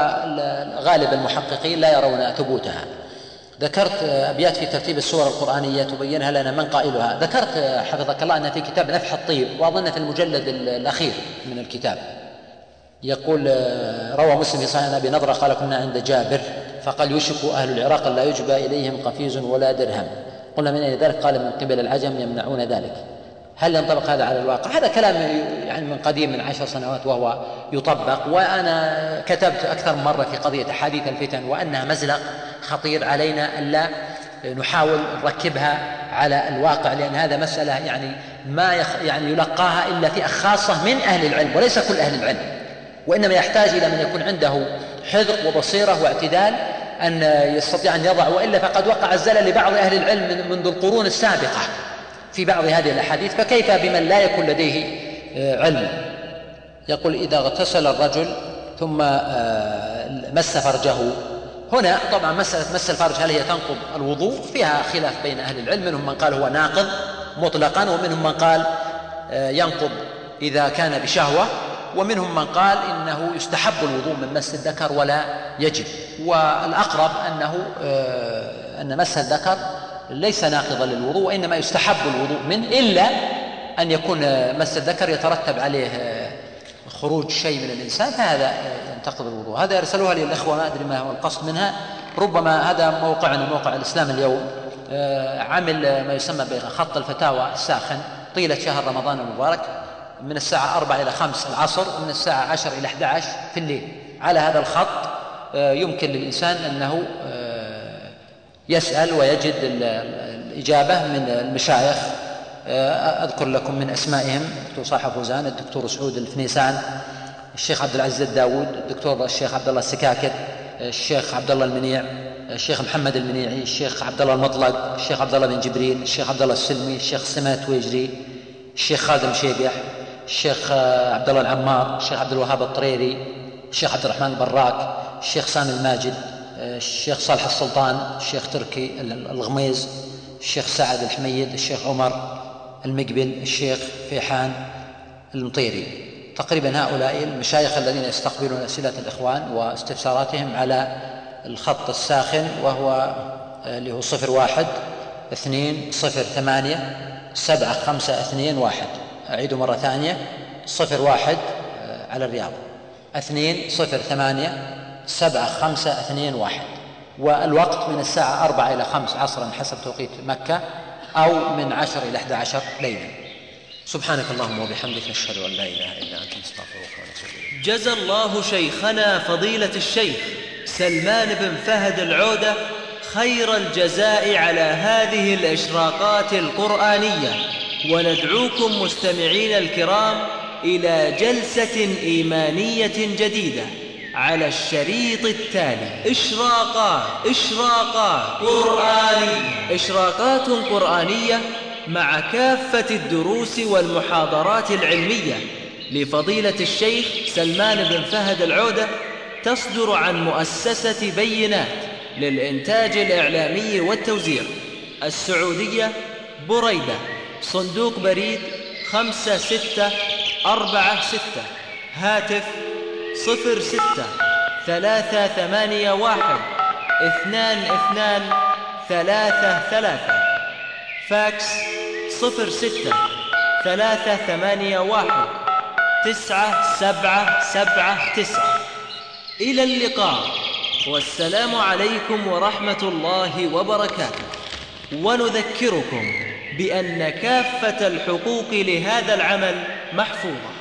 وغالب المحققين لا يرون ثبوتها. ذكرت أبيات في ترتيب السور القرآنية تبينها لنا من قائلها. ذكرت حفظك الله أن في كتاب نفح الطيب، وأظن في المجلد الأخير من الكتاب. يقول روى مسلم في صحيح أبي نضرة قال كنا عند جابر فقال يشك أهل العراق لا يجبى إليهم قفيز ولا درهم. قلنا من أين ذلك؟ قال من قبل العجم يمنعون ذلك. هل ينطبق هذا على الواقع؟ هذا كلام يعني من قديم من عشر سنوات وهو يطبق، وأنا كتبت أكثر من مرة في قضية حديث الفتن وأنها مزلق خطير علينا ألا نحاول نركبها على الواقع، لأن هذا مسألة يعني ما يخ يعني يلقاها إلا فئة خاصة من أهل العلم وليس كل أهل العلم، وإنما يحتاج إلى من يكون عنده حذق وبصيرة واعتدال أن يستطيع أن يضع، وإلا فقد وقع الزلل لبعض أهل العلم منذ القرون السابقة في بعض هذه الأحاديث، فكيف بمن لا يكون لديه علم؟ يقول إذا اغتسل الرجل ثم مس فرجه، هنا طبعا مسألة مس الفرج هل هي تنقض الوضوء؟ فيها خلاف بين أهل العلم، منهم من قال هو ناقض مطلقا، ومنهم من قال ينقض إذا كان بشهوة، ومنهم من قال إنه يستحب الوضوء من مس الذكر ولا يجب. والأقرب أنه أن مس الذكر ليس ناقضا للوضوء، وإنما يستحب الوضوء منه، إلا أن يكون مس الذكر يترتب عليه خروج شيء من الإنسان فهذا ينتقض الوضوء. هذا يرسلوها للإخوة، ما أدري ما هو القصد منها، ربما هذا موقعنا موقع الإسلام اليوم عمل ما يسمى بخط الفتاوى الساخن طيلة شهر رمضان المبارك من الساعة أربعة إلى خمس العصر ومن الساعة عشر إلى أحد عشر في الليل. على هذا الخط يمكن للإنسان أنه يسأل ويجد الإجابة من المشايخ. أذكر لكم من أسمائهم الدكتور صالح فوزان، الدكتور سعود الفنيسان، الشيخ عبد العزيز الداود، الدكتور الشيخ عبد الله السكاكر، الشيخ عبد الله المنيع، الشيخ محمد المنيعي، الشيخ عبد الله المطلق، الشيخ عبد الله بن جبريل، الشيخ عبد الله السلمي، الشيخ سمات ويجري، الشيخ خالد المشيبح، الشيخ عبد الله العمار، الشيخ عبد الوهاب الطريري، الشيخ عبد الرحمن البراك، الشيخ سامي الماجد، الشيخ صالح السلطان، الشيخ تركي الغميز، الشيخ سعد الحميد، الشيخ عمر المقبل، الشيخ فيحان المطيري. تقريبا هؤلاء المشايخ الذين يستقبلون أسئلة الإخوان واستفساراتهم على الخط الساخن، وهو اللي هو صفر واحد اثنين صفر ثمانية سبعة خمسة اثنين واحد. أعيد مرة ثانية، صفر واحد على الرياض اثنين صفر ثمانية سبعة خمسة اثنين واحد. والوقت من الساعة أربعة إلى خمس عصرا حسب توقيت مكة، أو من عشر إلى أحد عشر ليلا. سبحانك اللهم وبحمدك، نشهد أن لا إله إلا أنت، نستغفرك ونتوب إليك. جزى الله شيخنا فضيلة الشيخ سلمان بن فهد العودة خير الجزاء على هذه الإشراقات القرآنية، وندعوكم مستمعين الكرام إلى جلسة إيمانية جديدة على الشريط التالي. إشراقات إشراقات قرآنية إشراقات قرآنية مع كافة الدروس والمحاضرات العلمية لفضيلة الشيخ سلمان بن فهد العودة، تصدر عن مؤسسة بينات للإنتاج الإعلامي والتوزيع، السعودية، بريدة، صندوق بريد خمسة ستة أربعة ستة، هاتف صفر ستة ثلاثة ثمانية واحد اثنان اثنان ثلاثة ثلاثة، فاكس صفر ستة ثلاثة ثمانية واحد تسعة سبعة سبعة تسعة. إلى اللقاء، والسلام عليكم ورحمة الله وبركاته. ونذكركم بأن كافة الحقوق لهذا العمل محفوظة.